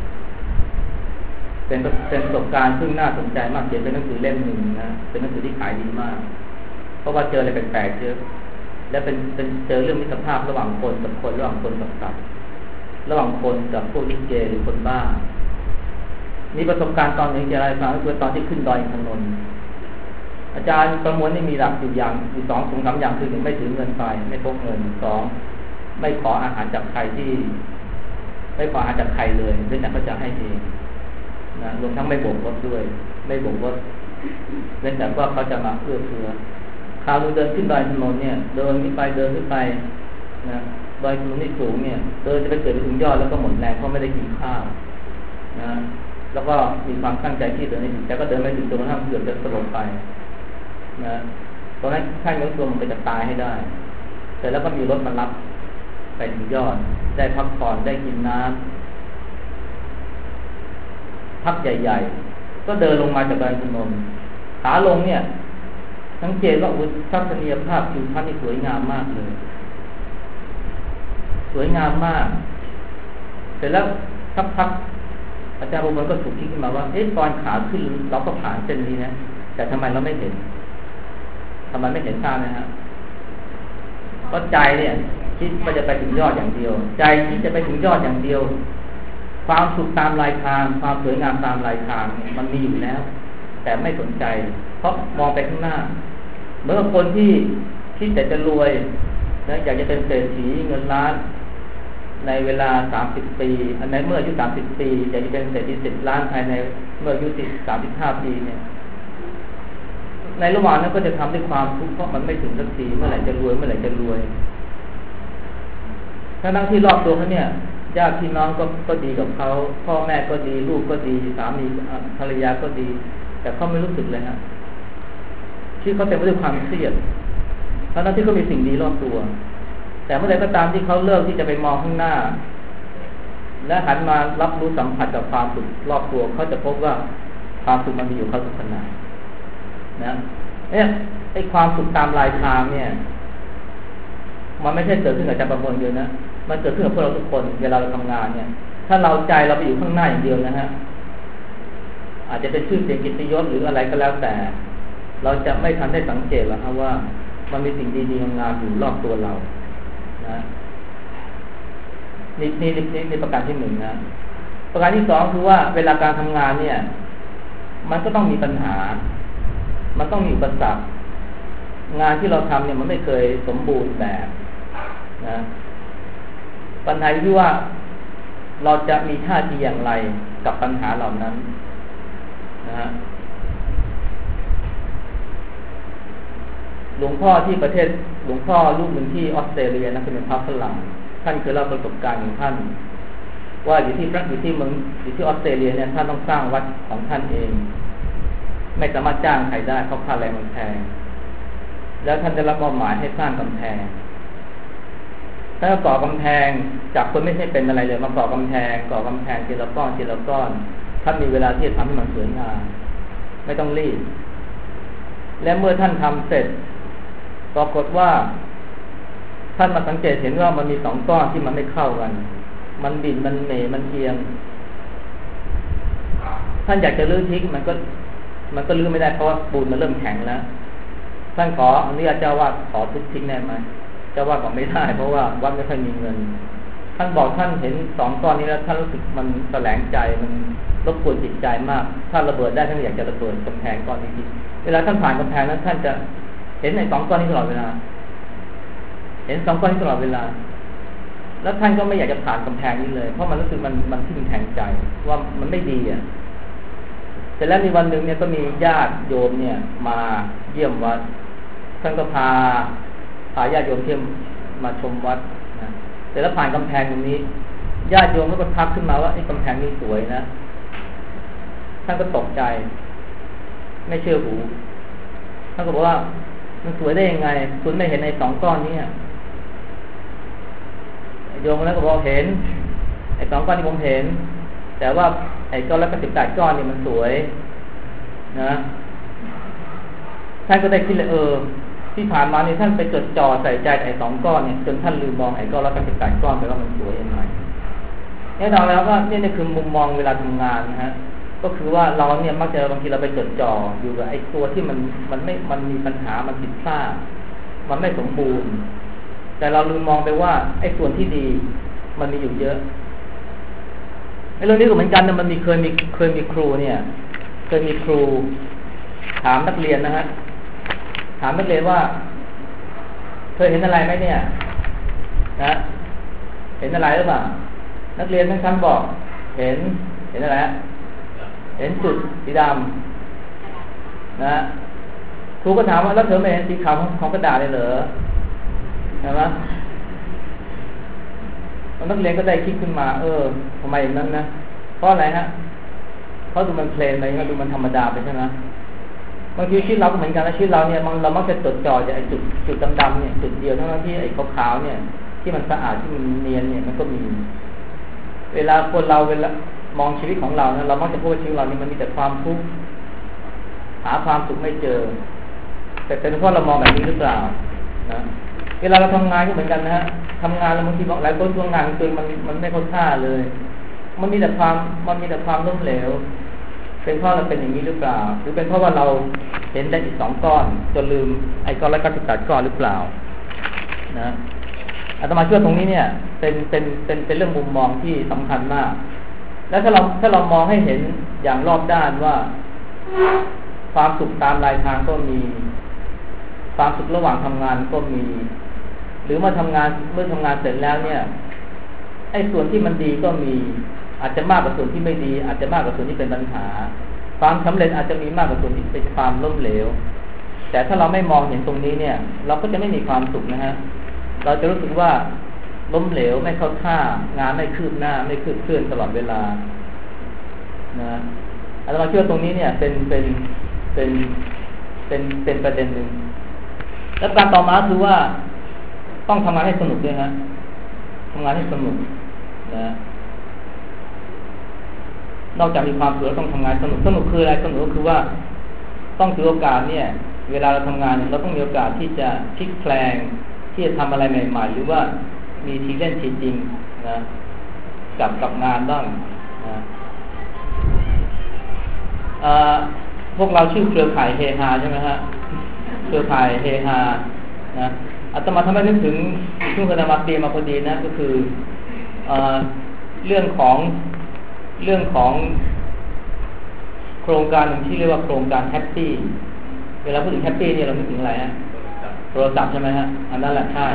เป็นเป็นประสบการณ์ซึ่งน่าสนใจมากเขียนเป็นหนังสือเล่มหนึ่งนะเป็นหนังสือที่ขายดีมากเพราะว่าเจออะไรแปลกๆเยอะและเป็นเป็นเจอเรื่องมิตรภาพระหว่างคนกับคนระหว่างคนกับสัตว์ระหว่างคนกับพวกลิเกหรือคนบ้ามีประสบการณ์ตอนหนึ่งที่อะไรฟังก็คือตอนที่ขึ้นดอยอินทนนท์อาจารย์ประมวลนี่มีหลักอยู่อย่างอยู่สองสองสามอย่างคือหนึ่งไม่ถือเงินไปไม่พกเงินสองไม่ขออาหารจากใครที่ไม่ขออาหารจากใครเลยเนื่องจากเขาจะให้เองนะรวมทั้งไม่โบกรถด้วยไม่โบกรถเนื่องจากว่าเขาจะมาเอื้อเฟื้อคราวเดินขึ้นดอยอินทนนท์เนี่ยเดินขึ้นไปเดินขึ้นไปนะดอยอินทนนท์นี่สูงเนี่ยเดินจะไปเกิดไปถึงยอดแล้วก็หมดแรงเพราะไม่ได้กินข้าวนะแล้วก็มีความตั้งใจที่เดินให้ถึงแต่ก็เดินไม่ถึงจนกระทั่งเกือบจะสลบไปนะตอนนั้นท่านรู้ตัวมันจะตายให้ได้แต่แล้วก็มีรถมารับไปถึงยอดได้พักผ่อนได้กินน้ำพักใหญ่ๆก็เดินลงมาจากดอยอินทนนท์ขาลงเนี่ยสังเกตว่าอุทัศนียภาพทิวทัศน์นี่สวยงามมากเลยสวยงามมากเสร็จแล้วสักพักอาจารย์บุญก็ถูกคิดขึ้นมาว่าเอ๊ะตอนขาขึ้นเราก็ผ่านเส้นนี้นะแต่ทำไมเราไม่เห็นทำไมไม่เห็นทราบนะฮะเพราะใจเนี่ยคิดว่าจะไปถึงยอดอย่างเดียวใจคิดจะไปถึงยอดอย่างเดียวความสุขตามรายทางความสวยงามตามรายทางเนี่ยมันมีอยู่แล้วแต่ไม่สนใจเพราะมองไปข้างหน้าเมื่อคนที่คิดแต่จะรวยนะอยากจะเป็นเศรษฐีเงินล้านในเวลาสามสิบปีอันในเมื่ออายุสามสิบปีอยากจะเป็นเศรษฐีสิบล้านภายในเมื่ออายุสามสิบห้าปีเนี่ยในระหว่างนั้นก็จะทำด้วยความทุกข์เพราะมันไม่ถึงสักทีเมื่อไหร่จะรวยเมื่อไหร่จะรวยทั้งที่รอบตัวเขาเนี่ยญาติพี่น้องก็ก็ดีกับเขาพ่อแม่ก็ดีลูกก็ดีสามีภรรยาก็ดีแต่เขาไม่รู้สึกเลยฮะที่เขาเต็มไปด้วยความเครียดทั้งที่เขามีสิ่งดีรอบตัวแต่เมื่อใดก็ตามที่เขาเลิกที่จะไปมองข้างหน้าและหันมารับรู้สัมผัสกับความสุขรอบตัวเขาจะพบว่าความสุขมันมีอยู่เขาทุกขณะนะเนี่ยไอ้ความสุขตามรายทางเนี่ยมันไม่ใช่เกิดขึ้นกับอาจารย์ประมวลเดียวนะมันเกิดขึ้นกับพวกเราทุกคนเวลาเราทำงานเนี่ยถ้าเราใจเราไปอยู่ข้างหน้าอย่างเดียวนะฮะอาจจะเป็นชื่อเสียงกิตติยศหรืออะไรก็แล้วแต่เราจะไม่ทันได้สังเกตหรอกครับว่ามันมีสิ่งดีๆงามอยู่รอบตัวเรานะนี่นี่นี่นี่ประการที่หนึ่งนะประการที่สองคือว่าเวลาการทำงานเนี่ยมันก็ต้องมีปัญหามันต้องมีอุปสรรงานที่เราทำเนี่ยมันไม่เคยสมบูรณ์แบบนะปัญหาที่ว่าเราจะมีท่าทีอย่างไรกับปัญหาเหล่านั้นนะฮะหลวงพ่อที่ประเทศหลวงพ่อรูปหนึ่งที่ออสเตรเลียนะเป็นพระฝรั่งท่านเคยเล่าประสบการณ์ของท่านว่าอยู่ที่พระอยู่ที่เมืองอยู่ที่ออสเตรเลียเนี่ยท่านต้องสร้างวัดของท่านเองไม่สามารถจ้างใครได้เพราะค่าแรงมันแพงแล้วท่านได้รับมอบหมายให้สร้างกำแพงท่านก็ก่อกำแพงจากคนไม่ใช่เป็นอะไรเลยมาก่อกำแพงก่อกำแพงทีละก้อนทีละก้อนท่านมีเวลาที่จะทำให้มันสวยงามไม่ต้องรีบและเมื่อท่านทำเสร็จปรากฏว่าท่านมาสังเกตเห็นว่ามันมีสองก้อนที่มันไม่เข้ากันมันบิ่นมันเหม่มันเอียงท่านอยากจะลื้อทิ้งมันก็มันก็ลื้อไม่ได้เพราะว่าปูนมันเริ่มแข็งแล้วท่านขออนุญาตเจ้าวาดขอทุบทิ้งได้ไหมเจ้าวาดบอกไม่ได้เพราะว่าวัดไม่ค่อยมีเงินท่านบอกท่านเห็นสองก้อนนี้แล้วท่านรู้สึกมันแสลงใจมันรบกวนจิตใจมากถ้าระเบิดได้ท่านอยากจะระเบิดกำแพงก้อนนี้ทีเวลาท่านผ่านกำแพงนั้นท่านจะเห็นในสองก้อนนี้ตลอดเวลาเห็นสองก้อนนี้ตลอดเวลาแล้วท่านก็ไม่อยากจะผ่านกำแพงนี้เลยเพราะมันรู้สึกมันมันทิ่มแทงใจว่ามันไม่ดีอ่ะเสร็จแล้วมีวันหนึ่งเนี่ยก็มีญาติโยมเนี่ยมาเยี่ยมวัดท่านก็พาพาญาติโยมเที่ยวมาชมวัดนะเสร็จแล้วผ่านกำแพงตรงนี้ญาติโยมก็ทักขึ้นมาว่าไอ้กำแพงนี้สวยนะท่านก็ตกใจไม่เชื่อหูท่านก็บอกว่ามันสวยได้ยังไงคุณไม่เห็นในสองก้อนนี้โยมคนนั้นก็บอกเห็นไอ้สองก้อนที่ผมเห็นแต่ว่าไอ้ก้อนละสิบแปดก้อนนี่มันสวยนะท่านก็ได้คิดเลยเออที่ผ่านมาเนี่ยท่านไปจดจ่อใส่ใจไอ้สองก้อนเนี่ยจนท่านลืมมองไอ้ก้อนละเก้าสิบแปดก้อนไปว่ามันสวยยังไงแน่นอนแล้วก็นี่นี่คือมุมมองเวลาทำงานนะฮะก็คือว่าเราเนี่ยมักจะบางทีเราไปจดจ่ออยู่กับไอ้ตัวที่มันมันไม่มันมีปัญหามันผิดพลาดมันไม่สมบูรณ์แต่เราลืมมองไปว่าไอ้ส่วนที่ดีมันมีอยู่เยอะไอ้เรื่องนี้ก็เหมือนกันนะมันมีเคยมีเคยมีครูเนี่ยเคยมีครูถามนักเรียนนะฮะถามนักเรียนว่าเคยเห็นอะไรไหมเนี่ยนะเห็นอะไรหรือเปล่านักเรียนทั้งชั้นบอกเห็นเห็นอะไรเห็นจุดสีดำนะครูก็ถามว่าแล้วเธอไม่เห็นสีขาวของกระดาษเลยเหรอเห็นไหมนักเรียนก็ได้คิดขึ้นมาเออทำไมอย่างนั้นนะเพราะอะไรฮะเพราะดูมันเพลนไปดูมันธรรมดาไปใช่ไหมบางทีชีวิตเราก็เหมือนกันนะชีวิตเราเนี่ยมันเรามักจะจดจ่อจากไอ้จุดจุดดำๆเนี่ยจุดเดียวทั้งที่ไอ้ขาวๆเนี่ยที่มันสะอาดที่มันเนียนเนี่ยมันก็มีเวลาคนเราเวลามองชีวิตของเรานะเรามักจะพูดว่าชีวิตเรานี่มันมีแต่ความทุกข์หาความสุขไม่เจอแต่เป็นเพราะเรามองแบบนี้หรือเปล่านะเวลาเราทำงานก็เหมือนกันนะฮะทำงานแล้วบางทีบอกหลายคนช่วงงานตัวมันมันไม่เข้าท่าเลยมันมีแต่ความมันมีแต่ความล้มเหลวเป็นเพราะเราเป็นอย่างนี้หรือเปล่าหรือเป็นเพราะว่าเราเห็นได้อีกสองก้อนจนลืมไอ้ก้อนละเก้าสิบแปดก้อนหรือเปล่านะอาตมาเชื่อตรงนี้เนี่ยเป็นเป็นเป็นเป็นเรื่องมุมมองที่สำคัญมากแล้วถ้าเราถ้าเรามองให้เห็นอย่างรอบด้านว่าความสุขตามรายทางก็มีความสุขระหว่างทำงานก็มีหรือเมื่อทำงานเมื่อทำงานเสร็จแล้วเนี่ยไอ้ส่วนที่มันดีก็มีอาจจะมากกว่าส่วนที่ไม่ดีอาจจะมากกว่าส่วนที่เป็นปัญหาความสำเร็จอาจจะมีมากกว่าส่วนที่เป็นความล้มเหลวแต่ถ้าเราไม่มองเห็นตรงนี้เนี่ยเราก็จะไม่มีความสุขนะฮะเราจะรู้สึกว่าล้มเหลวไม่เข้าท่างานไม่คืบหน้าไม่คืบเคลื่อนตลอดเวลานะอาตมาเชื่อตรงนี้เนี่ยเป็นเป็นเป็นเป็นเป็นประเด็นหนึ่งแล้วการต่อมาคือว่าต้องทำงานให้สนุกด้วยฮะทำงานให้สนุกนะนอกจากมีความสุขแล้วต้องทำงานสนุกสนุกคืออะไรสนุกก็คือว่าต้องถือโอกาสเนี่ยเวลาเราทำงานเราต้องมีโอกาสที่จะพลิกแปลงที่จะทำอะไรใหม่ๆหรือว่ามีทีเล่นทีจริงนะกับกับงานบ้างนะพวกเราชื่อเครือข่ายเฮฮาใช่ไหมฮะเครือข่ายเฮฮานะอาตมาทำให้นึกถึงช่วงอาตมาเตรียมมาพอดีนะก็คือเอ่อเรื่องของเรื่องของโครงการหนึ่งที่เรียกว่าโครงการแฮปปี้เวลาพูดถึงแฮปปี้เนี่ยเราคิดถึงอะไรฮะโทรศัพท์ใช่ไหมฮะอันนั้นแหละใช่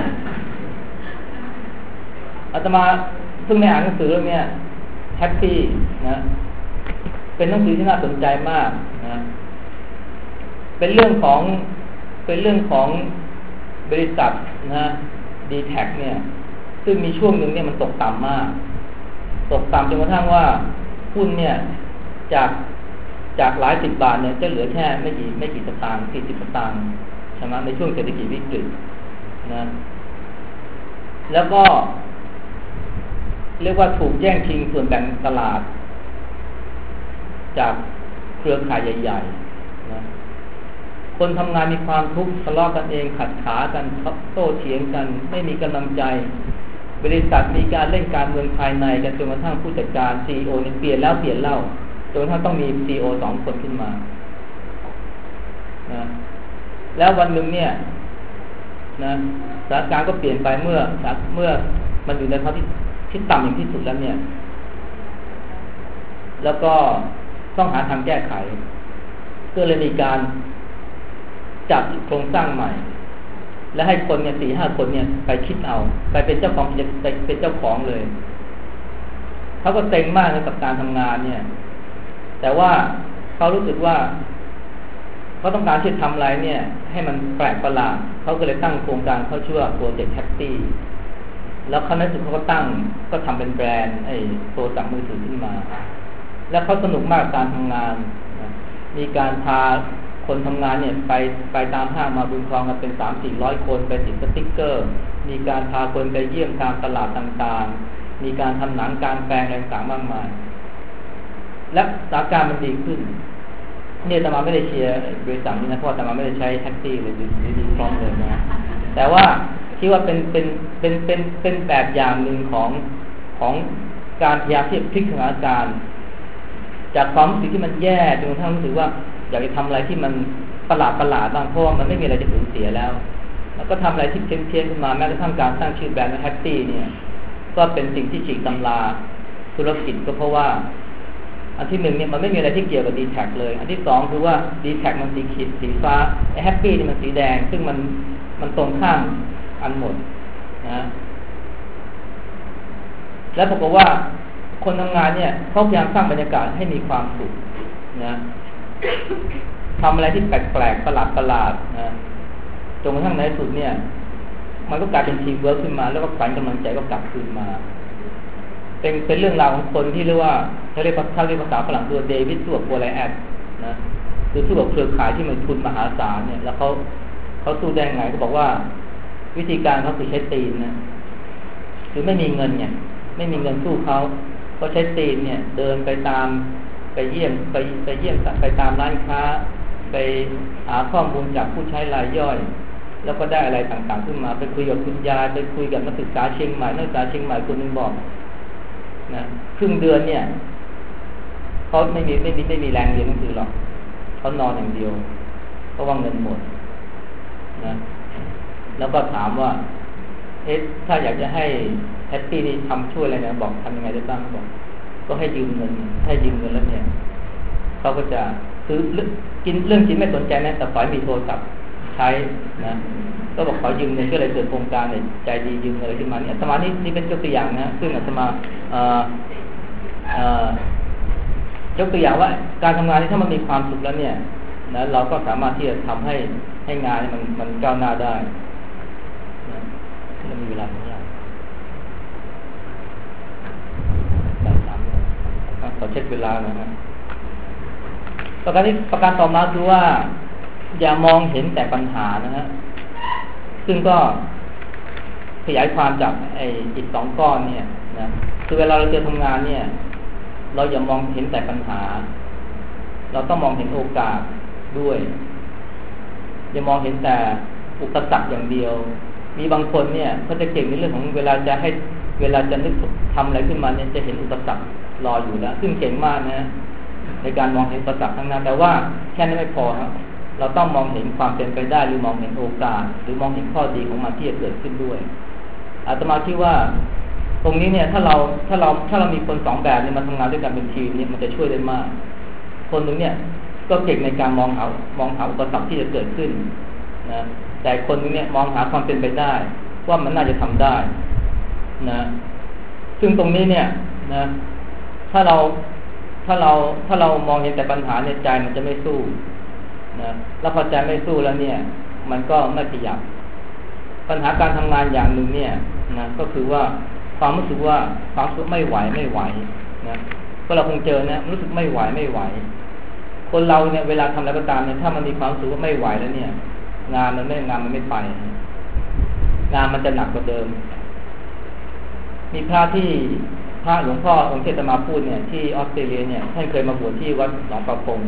อาตมาเพิ่งได้อ่านหนังสือเรื่องนี้แฮปปี้นะเป็นหนังสือที่น่าสนใจมากนะเป็นเรื่องของเป็นเรื่องของบริษัทนะ ดี แท็ก เนี่ยซึ่งมีช่วงหนึ่งเนี่ยมันตกต่ำมากตกต่ำจนกระทั่งว่าหุ้นเนี่ยจากจากหลายสิบบาทเนี่ยจะเหลือแค่ไม่กี่ไม่กี่สตางค์สี่สิบสตางค์ใช่ไหมในช่วงเศรษฐกิจวิกฤตนะแล้วก็เรียกว่าถูกแย่งชิงส่วนแบ่งตลาดจากเครือข่ายใหญ่ๆนะคนทำงานมีความทุกข์ทะเลาะกันเองขัดขากันโต้เถียงกันไม่มีกำลังใจบริษัทมีการเล่นการเมืองภายในกันจนกระทั่งผู้จัดการ ซี อี โอ นี่เปลี่ยนแล้วเปลี่ยนเล่าจนกระทั่งต้องมี ซี อี โอ สองคนขึ้นมานะแล้ววันหนึ่งเนี่ยนะสถานการณ์ก็เปลี่ยนไปเมื่อเมื่อมันอยู่ในภาวะที่ที่ต่ำอย่างที่สุดแล้วเนี่ยแล้วก็ต้องหาทางแก้ไขก็เลยมีการจัดโครงสร้างใหม่และให้คนเนี่ยสี่ห้าคนเนี่ยไปคิดเอาไปเป็นเจ้าของไปเป็นเจ้าของเลยเขาก็เต็งมากในกับการทำงานเนี่ยแต่ว่าเขารู้สึกว่าเขาต้องการที่จะทำอะไรเนี่ยให้มันแปลกประหลาดเขาก็เลยตั้งโครงการเขาชื่อว่าโปรเจกต์แฮปปี้แล้วเขาในสุดเขาก็ตั้งก็ทำเป็นแบรนด์ไอ้โทรศัพท์มือถือขึ้นมาแล้วเขาสนุกมากการทำงานมีการพาคนทำงานเนี่ยไปไปตามห้างมาบุญครองกันเป็นสามสี่ร้อยคนไปติดสติ๊กเกอร์มีการพาคนไปเยี่ยมตามตลาดต่างๆมีการทำหนังการแปลงอะไรต่างๆมากมายและสถานการณ์มันดีขึ้นคเนี่ยอาตมาไม่ได้เชียร์บริษัทนี้นะเพราะอาตมาไม่ได้ใช้แท็กซี่หรือหรือดีพร้อมเลยนะแต่ว่าคิดว่าเป็นเป็นเป็นเป็นเป็นแบบอย่างหนึ่งของของการพยายามที่จะพลิกสถานการณ์จากความรู้สึกที่มันแย่จนกระทั่งรู้สึกว่าอยากจะทำอะไรที่มันประหลาดประหลาดบ้างเพราะว่ามันไม่มีอะไรจะสูญเสียแล้วแล้วก็ทำอะไรที่เพี้ยนเพี้ยนขึ้นมาแม้กระทั่งการสร้างชื่อแบรนด์แท็กซี่เนี่ยก็เป็นสิ่งที่ฉีกตำราธุรกิจก็เพราะว่าอันที่หนึ่งเนี่ยมันไม่มีอะไรที่เกี่ยวกับ ดี แท็ก เลยอันที่สองคือว่า ดี แท็ก มันสีขีดสีฟ้าไอ้ Happy นี่มันสีแดงซึ่งมันมันตรงข้ามอันหมดนะแล้วปรากฏว่าคนทำงานเนี่ยเขาพยายามสร้างบรรยากาศให้มีความสุขนะทำอะไรที่แปลกๆประหลาดประหลาดนะจนกระทั่งในที่สุดเนี่ยมันก็กลายเป็นทีมเวิร์คขึ้นมาแล้วก็ขวัญกำลังใจก็กลับคืนมาเป็นเป็นเรื่องราวของคนที่เรียกว่าเขาเรียกเขาเรียกภาษาฝรั่งตัวเดวิดสู้กับโกลิแอธนะคือสู้กับเครือข่ายที่มีทุนมหาศาลเนี่ยแล้วเขาเขาสู้ได้ไงก็บอกว่าวิธีการเขาคือใช้ตีนนะคือไม่มีเงินเนี่ยไม่มีเงินสู้เขาก็ใช้ตีนเนี่ยเดินไปตามไปเยี่ยมไปไปเยี่ยมไปตามร้านค้าไปหาข้อมูลจากผู้ใช้รายย่อยแล้วก็ได้อะไรต่างๆขึ้นมาไปคุยกับคุณยายไปคุยกับนักศึกษาเชียงใหม่นักศึกษาเชียงใหม่คนนึงบอกนะครึ่งเดือนเนี่ยเขาไม่มีไม่มีไม่มีแรงเรียนหนังสือหรอกเขานอนอย่างเดียวเพราะว่าเงินหมดนะแล้วก็ถามว่าเอ๊ะถ้าอยากจะให้แฮปปี้นี่ทำช่วยอะไรนะบอกทำยังไงได้บ้างบอกก็ให้ยืมเงินให้ยืมเงินแล้วเนี่ยเขาก็จะซื้อกินเรื่องกินไม่สนใจนะแต่ขอให้มีโทรศัพท์ใช้นะก็บอกขอยืมเงินก็เลยเกิดโครงการเนี่ยใจดียืมเงินอะไรขึ้นมาเนี่ยอาตมานี่นี่เป็นยกตัวอย่างนะซึ่งอาตมาเอ่อเอ่อยกตัวอย่างว่าการทำงานนี่ถ้ามันมีความสุขแล้วเนี่ยนะเราก็สามารถที่จะทำให้ให้งานมันมันก้าวหน้าได้นะเรามีเวลาไม่ยากได้สามเลยขอเช็คเวลาหน่อยนะประการที่ประการต่อมาคือว่าอย่ามองเห็นแต่ปัญหานะฮะซึ่งก็ขยายความจากไอ้อิฐสองก้อนเนี่ยนะคือเวลาเราเจอทำงานเนี่ยเราอย่ามองเห็นแต่ปัญหาเราต้องมองเห็นโอกาสด้วยอย่ามองเห็นแต่อุปสรรคอย่างเดียวมีบางคนเนี่ยเขาจะเก่งในเรื่องของเวลาจะให้เวลาจะนึกทำอะไรขึ้นมาเนี่ยจะเห็นอุปสรรครออยู่แล้วซึ่งเก่งมากนะในการมองเห็นอุปสรรคข้างหน้าแต่ว่าแค่นั้นไม่พอครับเราต้องมองเห็นความเป็นไปได้หรือมองเห็นโอกาสหรือมองเห็นข้อดีของมันที่จะเกิดขึ้นด้วยอาตมาคิดว่าตรงนี้เนี่ยถ้าเราถ้าเราถ้าเรามีคนสองแบบเนี่ยมาทำงานด้วยกันเป็นทีมเนี่ยมันจะช่วยได้มากคนหนึ่งเนี่ยก็เก่งในการมองหามองหาอุปสรรคที่จะเกิดขึ้นนะแต่คนหนึ่งเนี่ยมองหาความเป็นไปได้ว่ามันน่าจะทำได้นะซึ่งตรงนี้เนี่ยนะถ้าเราถ้าเราถ้าเรามองเห็นแต่ปัญหาในใจมันจะไม่สู้นะแล้วพอใจไม่สู้แล้วเนี่ยมันก็ไม่ขยับปัญหาการทำงานอย่างหนึ่งเนี่ยนะก็คือว่าความรู้สึกว่าความรู้สึกไม่ไหวไม่ไหวนะก็เราคงเจอเนี่ยรู้สึกไม่ไหวไม่ไหวคนเราเนี่ยเวลาทำอะไรก็ตามเนี่ยถ้ามันมีความรู้สึกว่าไม่ไหวแล้วเนี่ยงานมันไม่งานมันไม่ไปงานมันจะหนักกว่าเดิมมีพระที่พระหลวงพ่อองค์เทศมาพูดเนี่ยที่ออสเตรเลียเนี่ยท่านเคยมาบวชที่วัดหนองประพง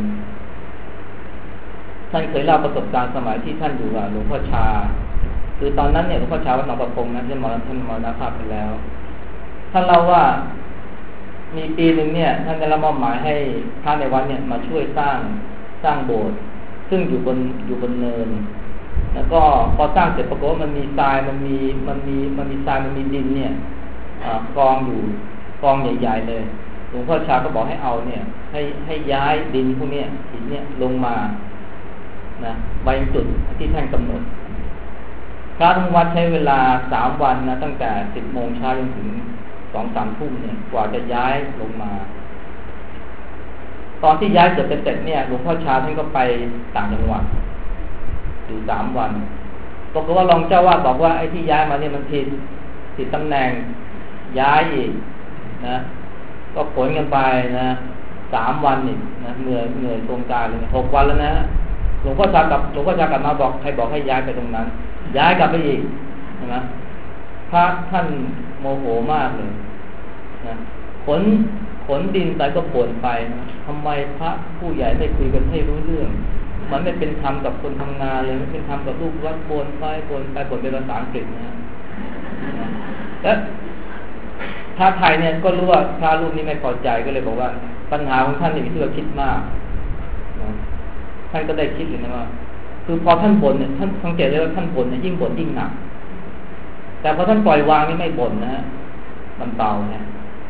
ท่านเคยเล่าประสบการณ์สมัยที่ท่านอยู่กับหลวงพ่อชาคือตอนนั้นเนี่ยหลวงพ่อชาวัดหนองประพงนั้นท่านมรณท่านมรณภาพไปแล้วท่านเล่าว่ามีปีหนึ่งเนี่ยท่านได้รับมอบหมายให้พระในวัดเนี่ยมาช่วยสร้างสร้างโบสถ์ซึ่งอยู่บนอยู่บนเนินแล้วก็พอสร้างเสร็จปรากฏว่ามันมีทรายมันมีมันมีมันมีทรายมันมีดินเนี่ยกองอยู่กองใหญ่ๆเลยหลวงพ่อชาก็บอกให้เอาเนี่ยให้ให้ย้ายดินพวกนี้หินเนี่ยลงมานะไว้จุดที่ท่านกำหนดพระทั้งวัดใช้เวลาสามวันนะตั้งแต่สิบโมงเช้าจนถึงสองสามทุ่มเนี่ยกว่าจะย้ายลงมาตอนที่ย้ายเสร็จเสร็จเนี่ยหลวงพ่อชาท่านก็ไปต่างจังหวัดอยู่สามวันปรากฏว่ารองเจ้าวาดบอกว่าไอ้ที่ย้ายมาเนี่ยมันผิดผิดตำแหน่งย้ายอีกนะก็ขนกันไปนะสามวันอีกนะเหนื่อยเหนื่อยโครงการเลยหกวันแล้วนะหลวงพ่อชากับหลวงพ่อชากลับมาบอกใครบอกให้ย้ายไปตรงนั้นย้ายกลับไปอีกนะพระท่านโมโหมากเลยนะขนขฝนดินไปก็บ่นไปนะทำไมพระผู้ใหญ่ไม่คุยกันให้รู้เรื่องมันไม่เป็นธรรมกับคนทำงานเลยไม่เป็นธรรมกับลูกวัดบ่นไปบ่นไปบ่นเป็นภาษาอังกฤษนะแล้วพระไทยเนี่ยก็รู้ว่าพระรูปนี้ไม่พอใจก็เลยบอกว่าปัญหาของท่านนี่มีที่ว่าคิดมากนะท่านก็ได้คิดเลยนะว่าคือพอท่านบ่นเนี่ยท่านสังเกตเลยว่าท่านบ่นเนี่ยยิ่งบ่นยิ่งหนักแต่พอท่านปล่อยวางนี่ไม่บ่นนะฮะมันเบานะ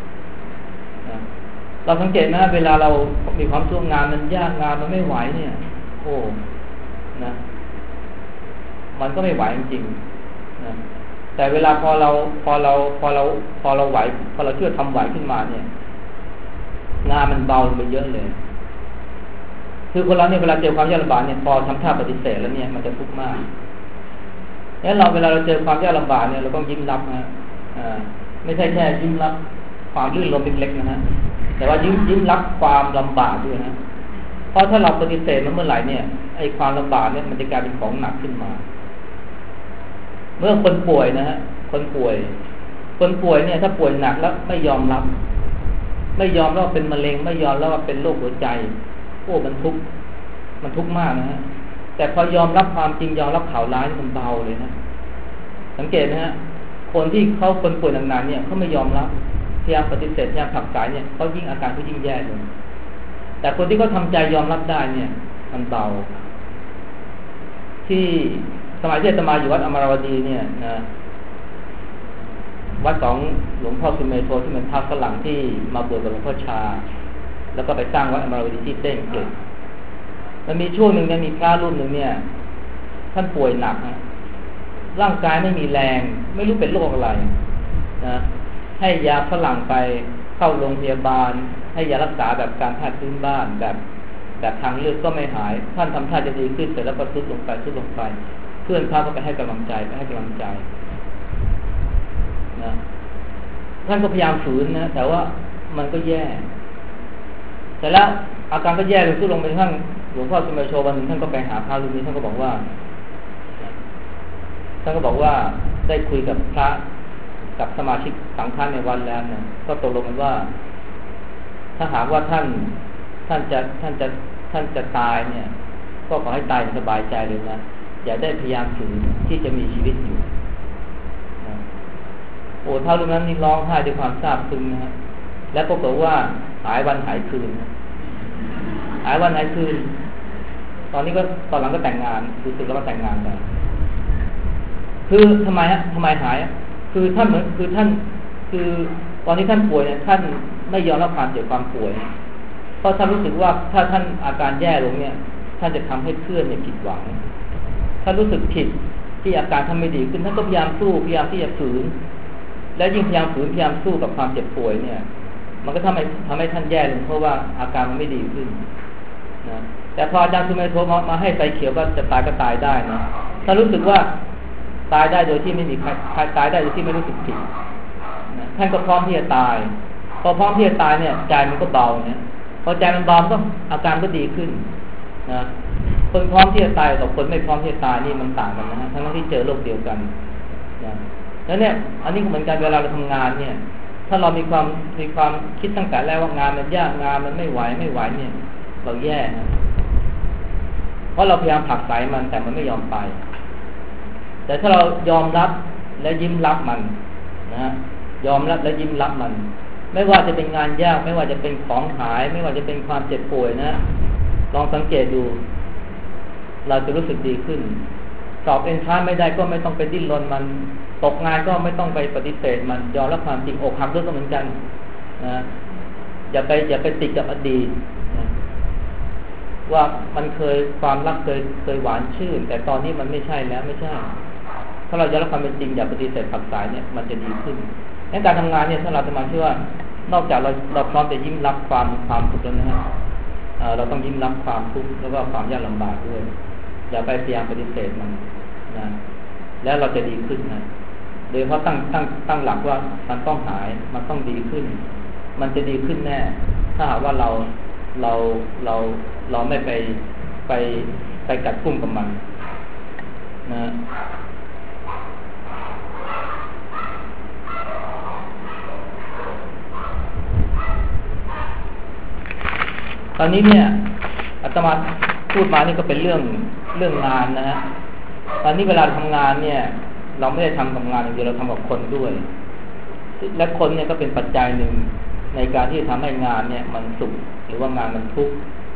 เราสังเกตนะเวลาเรามีความทุกข์งานมันยากงานมันไม่ไหวเนี่ยโอ้นะมันก็ไม่ไหวจริงๆนะแต่เวลาพอเราพอเราพอเราพอเราไหวพอเราเชื่อทำไหวขึ้นมาเนี่ยงานมันเบาลงไปเยอะเลยคือคนเราเนี่ยเวลาเจอความยากลำบากเนี่ยพอทำท่าปฏิเสธแล้วเนี่ยมันจะทุกข์มากแล้วเราเวลาเราเจอความยากลำบากเนี่ยเราต้องยิ้มรับนะอ่าไม่ใช่แค่ยิ้มรับความลื่นลมเล็กๆนะฮะแต่ว่ายิ้มยิ้มรับความลำบากด้วยนะเพราะถ้าเราปฏิเสธมันเมื่อไหร่เนี่ยไอ้ความลำบากเนี่ยมันจะกลายเป็นของหนักขึ้นมาเมื่อคนป่วยนะฮะคนป่วยคนป่วยเนี่ยถ้าป่วยหนักแล้วไม่ยอมรับไม่ยอมรับว่าเป็นมะเร็งไม่ยอมรับว่าเป็นโรคหัวใจโอ้มันทุกข์มันทุกข์มากนะฮะแต่พอยอมรับความจริงยอมรับข่าวร้ายมันเบาเลยนะสังเกตนะฮะคนที่เขาคนป่วยนานๆเนี่ยเขาไม่ยอมรับพยายามปฏิเสธพยายามผลักไสเนี่ยเขายิ่งอาการเขายิ่งแย่ลงแต่คนที่เขาทำใจยอมรับได้เนี่ยมันเบาที่สมัยที่อาตมาอยู่วัดอมรวดีเนี่ยนะวัดของหลวงพ่อสุเมโธที่เป็นพระฝรั่งที่มาบวชกับหลวงพ่อชาแล้วก็ไปสร้างวัดอมรวดีที่เต้งเกิดมันมีช่วงหนึ่งเนี่ยมีพระรูปหนึ่งเนี่ยท่านป่วยหนักนะร่างกายไม่มีแรงไม่รู้เป็นโรคอะไรนะให้ยาฝรั่งไปเข้าโรงพยาบาลให้ยารักษาแบบการแพทย์พื้นบ้านแบบแบบทางเลือกก็ไม่หายท่านทำท่าจะดีขึ้นเสร็จแล้วก็ทรุดลงไปทรุดลงไปเพื่อนพาก็ไปให้กำลังใจไปให้กำลังใจนะท่านก็พยายามฝืนนะแต่ว่ามันก็แย่แต่แล้วอาการก็แย่ลงทรุดลงไปทั้งหลวงพ่อสุเมโชวันนึงท่านก็ไปหาพระรูปนี้ท่านก็บอกว่าท่านก็บอกว่าได้คุยกับพระกับสมาชิกสังฆะในวันแล้วนะก็ตกลงกันว่าถ้าหากว่าท่านท่านจะท่านจะท่านจะตายเนี่ยก็ขอให้ตายสบายใจเลยนะอย่าได้พยายามฝืนที่จะมีชีวิตอยู่นะโอ้ถ้ารู้นั้นนี่ร้องไห้ด้วยความซาบซึ้งนะฮะและปรากฏว่าหายวันหายคืนหายวันหายคืนตอนนี้ก็ตอนหลังก็แต่งงานรู้สึกแล้วก็แต่งงานไปคือทำไมฮะทำไมหายคือท่านเหมือนคือท่านคือตอนนี้ท่านป่วยเนี่ยท่านไม่ยอมรับความเจ็บความป่วยเพราะท่านรู้สึกว่าถ้าท่านอาการแย่ลงเนี่ยท่านจะทำให้เพื่อนเนี่ยผิดหวังท่านรู้สึกผิดที่อาการท่านไม่ดีขึ้นท่านก็พยายามสู้พยายามที่จะฝืนและยิ่งพยายามฝืนพยายามสู้กับความเจ็บป่วยเนี่ยมันก็ทำให้ทำให้ท่านแย่ลงเพราะว่าอาการมันไม่ดีขึ้นนะแต่พออาจารย์สุเมโธมามาให้ไฟเขียวว่าจะตายก็ตายได้นะท่านรู้สึกว่าตายได้โดยที่ไม่มีใครตายได้โดยที่ไม่รู้สึกผิดนะท่านก็พร้อมที่จะตายพอพร้อมที่จะตายเนี่ยใจมันก็เบาเนี่ยพอใจมันเบาก็อาการก็ดีขึ้นนะคนพร้อมที่จะตายกับคนไม่พร้อมที่จะตายนี่มันต่างกันนะฮะทั้งที่เจอโรคเดียวกันนะแล้วเนี่ยอันนี้ก็เหมือนกันเวลาเราทำงานเนี่ยถ้าเรามีความมีความคิดตั้งแต่แรกว่างานมันยากงานมันไม่ไหวไม่ไหวเนี่ยเราแย่นะเพราะเราพยายามผลักไสมันแต่มันไม่ยอมไปแต่ถ้าเรายอมรับและยิ้มรับมันนะยอมรับและยิ้มรับมันไม่ว่าจะเป็นงานยากไม่ว่าจะเป็นของหายไม่ว่าจะเป็นความเจ็บป่วยนะลองสังเกตดูเราจะรู้สึกดีขึ้นสอบเอนทรานซ์ไม่ได้ก็ไม่ต้องไปดิ้นรนมันตกงานก็ไม่ต้องไปปฏิเสธมันยอมรับความจริงอกหักด้วยก็เหมือนกันนะอย่าไปอย่าไปติดกับอดีตนะว่ามันเคยความรักเคยเคยหวานชื่นแต่ตอนนี้มันไม่ใช่แล้วไม่ใช่ถ้าเรายอมรับความเป็นจริงอย่าปฏิเสธผักสายเนี่ยมันจะดีขึ้นในการทำงานเนี่ยถ้าเราจะมาเชื่อว่านอกจากเราเราพร้อมจะยิ้มรับความความทุกข์แล้วนะฮะเราต้องยิ้มรับความทุกข์แล้วก็ความยากลำบากด้วยอย่าไปพยายามปฏิเสธมันนะแล้วเราจะดีขึ้นนะโดยเพราะตั้งตั้งตั้งหลักว่ามันต้องหายมันต้องดีขึ้นมันจะดีขึ้นแน่ถ้าหากว่าเราเราเราเราไม่ไปไปไปกัดกุ้มกับมันนะตอนนี้เนี่ยอาตมาพูดมานี่ก็เป็นเรื่องเรื่องงานนะฮะตอนนี้เวลาทำงานเนี่ยเราไม่ได้ทำกับงานอย่างเดียวเราทำกับคนด้วยและคนเนี่ยก็เป็นปัจจัยหนึ่งในการที่จะทำให้งานเนี่ยมันสุขหรือว่างานมันทุกข์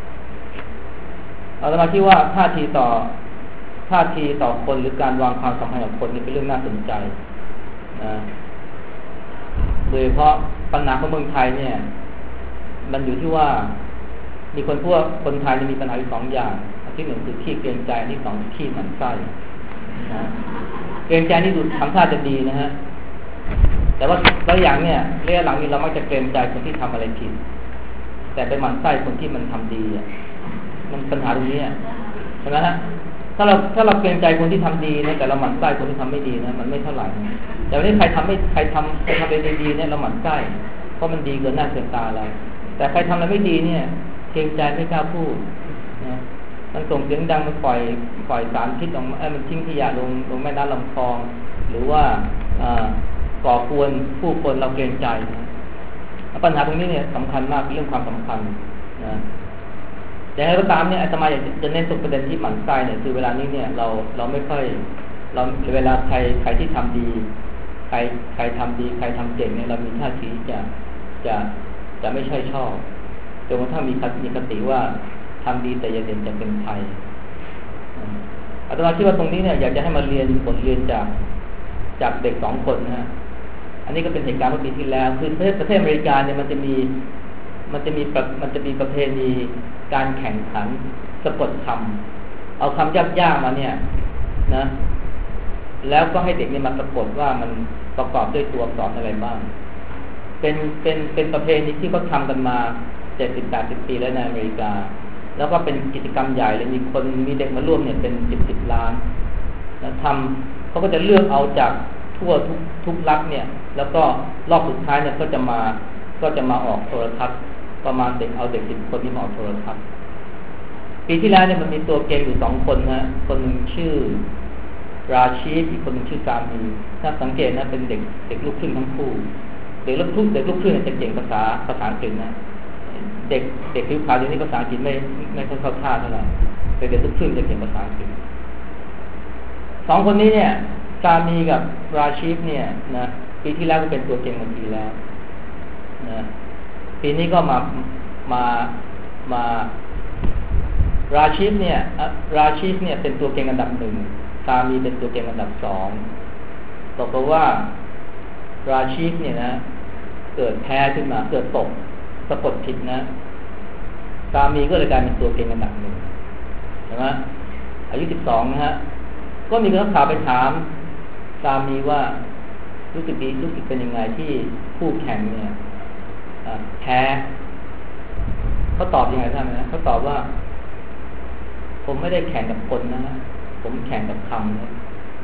อาตมาคิดว่าท่าทีต่อท่าทีต่อคนหรือการวางความสัมพันธ์กับคนนี่เป็นเรื่องน่าสนใจนะโดยเฉพาะปัญหาของเมืองไทยเนี่ยมันอยู่ที่ว่ามีคนพูดว่าคนไทยมีปัญหาอยู่สองอย่างที่หนึ่งคือขี้เกรงใจที่สองขี้หมั่นไส้นะเกรงใจนี่ดูทำท่าจะดีนะฮะแต่ว่าแล้วอย่างเนี่ยเรื่องหลังนี้เรามักจะเกรงใจคนที่ทำอะไรผิดแต่ไปหมั่นไส้คนที่มันทำดีอ่ะมันปัญหาตรงนี้ใช่ไหมฮะถ้าเราถ้าเราเกรงใจคนที่ทำดีนะแต่เราหมั่นไส้คนที่ทำไม่ดีนะมันไม่เท่าไหร่แต่วันนี้ใครทำไม่ใครทำใครทำอะไรดีๆเนี่ยเราหมั่นไส้เพราะมันดีเกินหน้าเกินตาเราแต่ใครทำอะไรไม่ดีเนี่ยเกรงใจไม่กล้าพูดนะมันส่งเสียงดังมันปล่อยปล่อยสารพิษออกมามันทิ้งขยะลงลงแม่น้ำลำคลองหรือว่าก่อกวนผู้คนเราเกรงใจนะปัญหาตรงนี้เนี่ยสำคัญมากเรื่องความสัมพันธ์นะแต่ให้ก็ตามเนี่ยอาตมาอยากจะเน้นตรงประเด็นที่หมั่นไส้เนี่ยคือเวลานี้เนี่ยเราเราไม่ค่อยเราเวลาใครใครที่ทำดีใครใครทำดีใครทำเก่งเนี่ยเรามีท่าทีจะจะจะไม่ใช่ชอบจนกระทั่งมีมีคติว่าทำดีแต่อย่าเด่นจะเป็นภัยอาตมาคิดว่าตรงนี้เนี่ยอยากจะให้มาเรียนบทเรียนจากจากเด็กสองคนนะฮะอันนี้ก็เป็นเหตุการณ์เมื่อปีที่แล้วคือประเทศประเทศอเมริกาเนี่ยมันจะมีมันจะมีมันจะมีประเพณีการแข่งขันสะกดคำเอาคำยากๆมาเนี่ยนะแล้วก็ให้เด็กเนี่ยมาสะกดว่ามันประกอบด้วยตัวอักษรอะไรบ้างเป็นเป็นเป็นประเพณีที่เขาทำกันมาเจ็ดสิบแปดสิบปีแล้วในอเมริกาแล้วก็เป็นกิจกรรมใหญ่เลยมีคนมีเด็กมาร่วมเนี่ยเป็นสิบสิบล้านแล้วทำเขาก็จะเลือกเอาจากทั่วทุกทุกรัฐเนี่ยแล้วก็รอบสุดท้ายเนี่ยก็จะมาก็จะมาออกโทรทัศน์ประมาณเด็กเอาเด็กสิบคนที่มาออกโทรทัศน์ปีที่แล้วเนี่ยมันมีตัวเก่งอยู่สองคนนะคนหนึ่งชื่อราชีฟอีกคนหนึ่งชื่อซามีถ้าสังเกตนะเป็นเด็กเด็กลูกครึ่งทั้งคู่เด็กลูกครึ่งเด็กลูกครึ่งเนี่ยจะเก่งภาษาภาษาอังกฤษนะเด็กเด็กผิวขาวเดี๋ยวนี้ภาษาอังกฤษไม่ไม่ค่อยเข้าท่าเท่าไหร่แต่เด็กลูกครึ่งจะเก่งภาษาอังกฤษสองคนนี้เนี่ยซามีกับราชีฟเนี่ยนะปีที่แล้วก็เป็นตัวเก่งมาปีแล้วนะปีนี้ก็มามามาราชีฟเนี่ยราชีฟเนี่ยเป็นตัวเก่งอันดับหนึ่งซามีเป็นตัวเก่งอันดับสองตกลงว่าราชีฟเนี่ยนะเกิดแพ้ขึ้นมาเกิดตกสะกดผิดนะซามีก็เลยกลายเป็นตัวเก่งอันดับหนึ่งใช่ไหมอายุสิบสองนะฮะก็มีนักข่าวไปถามซามีว่ารู้สึกดีรู้สึกเป็นยังไงที่คู่แข่งเนี่ยแพ้เขาตอบยังไงท่านนะเขาตอบว่าผมไม่ได้แข่งกับคนนะผมแข่งกับคำนะ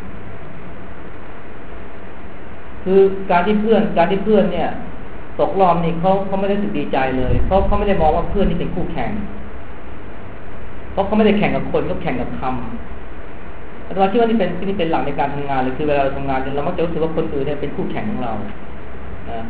คือการที่เพื่อนการที่เพื่อนเนี่ยตกรอบนี่เขาเขาไม่ได้รู้สึกดีใจเลยเพราะเขาไม่ได้มองว่าเพื่อนนี่เป็นคู่แข่งเพราะเขาไม่ได้แข่งกับคนเขาแข่งกับคำอาจารย์คิดว่านี่เป็นนี่เป็นหลักในการทำงานเลยคือเวลาเราทำงานเรามักจะรู้สึกว่าคนอื่นเนี่ยเป็นคู่แข่งของเรานะ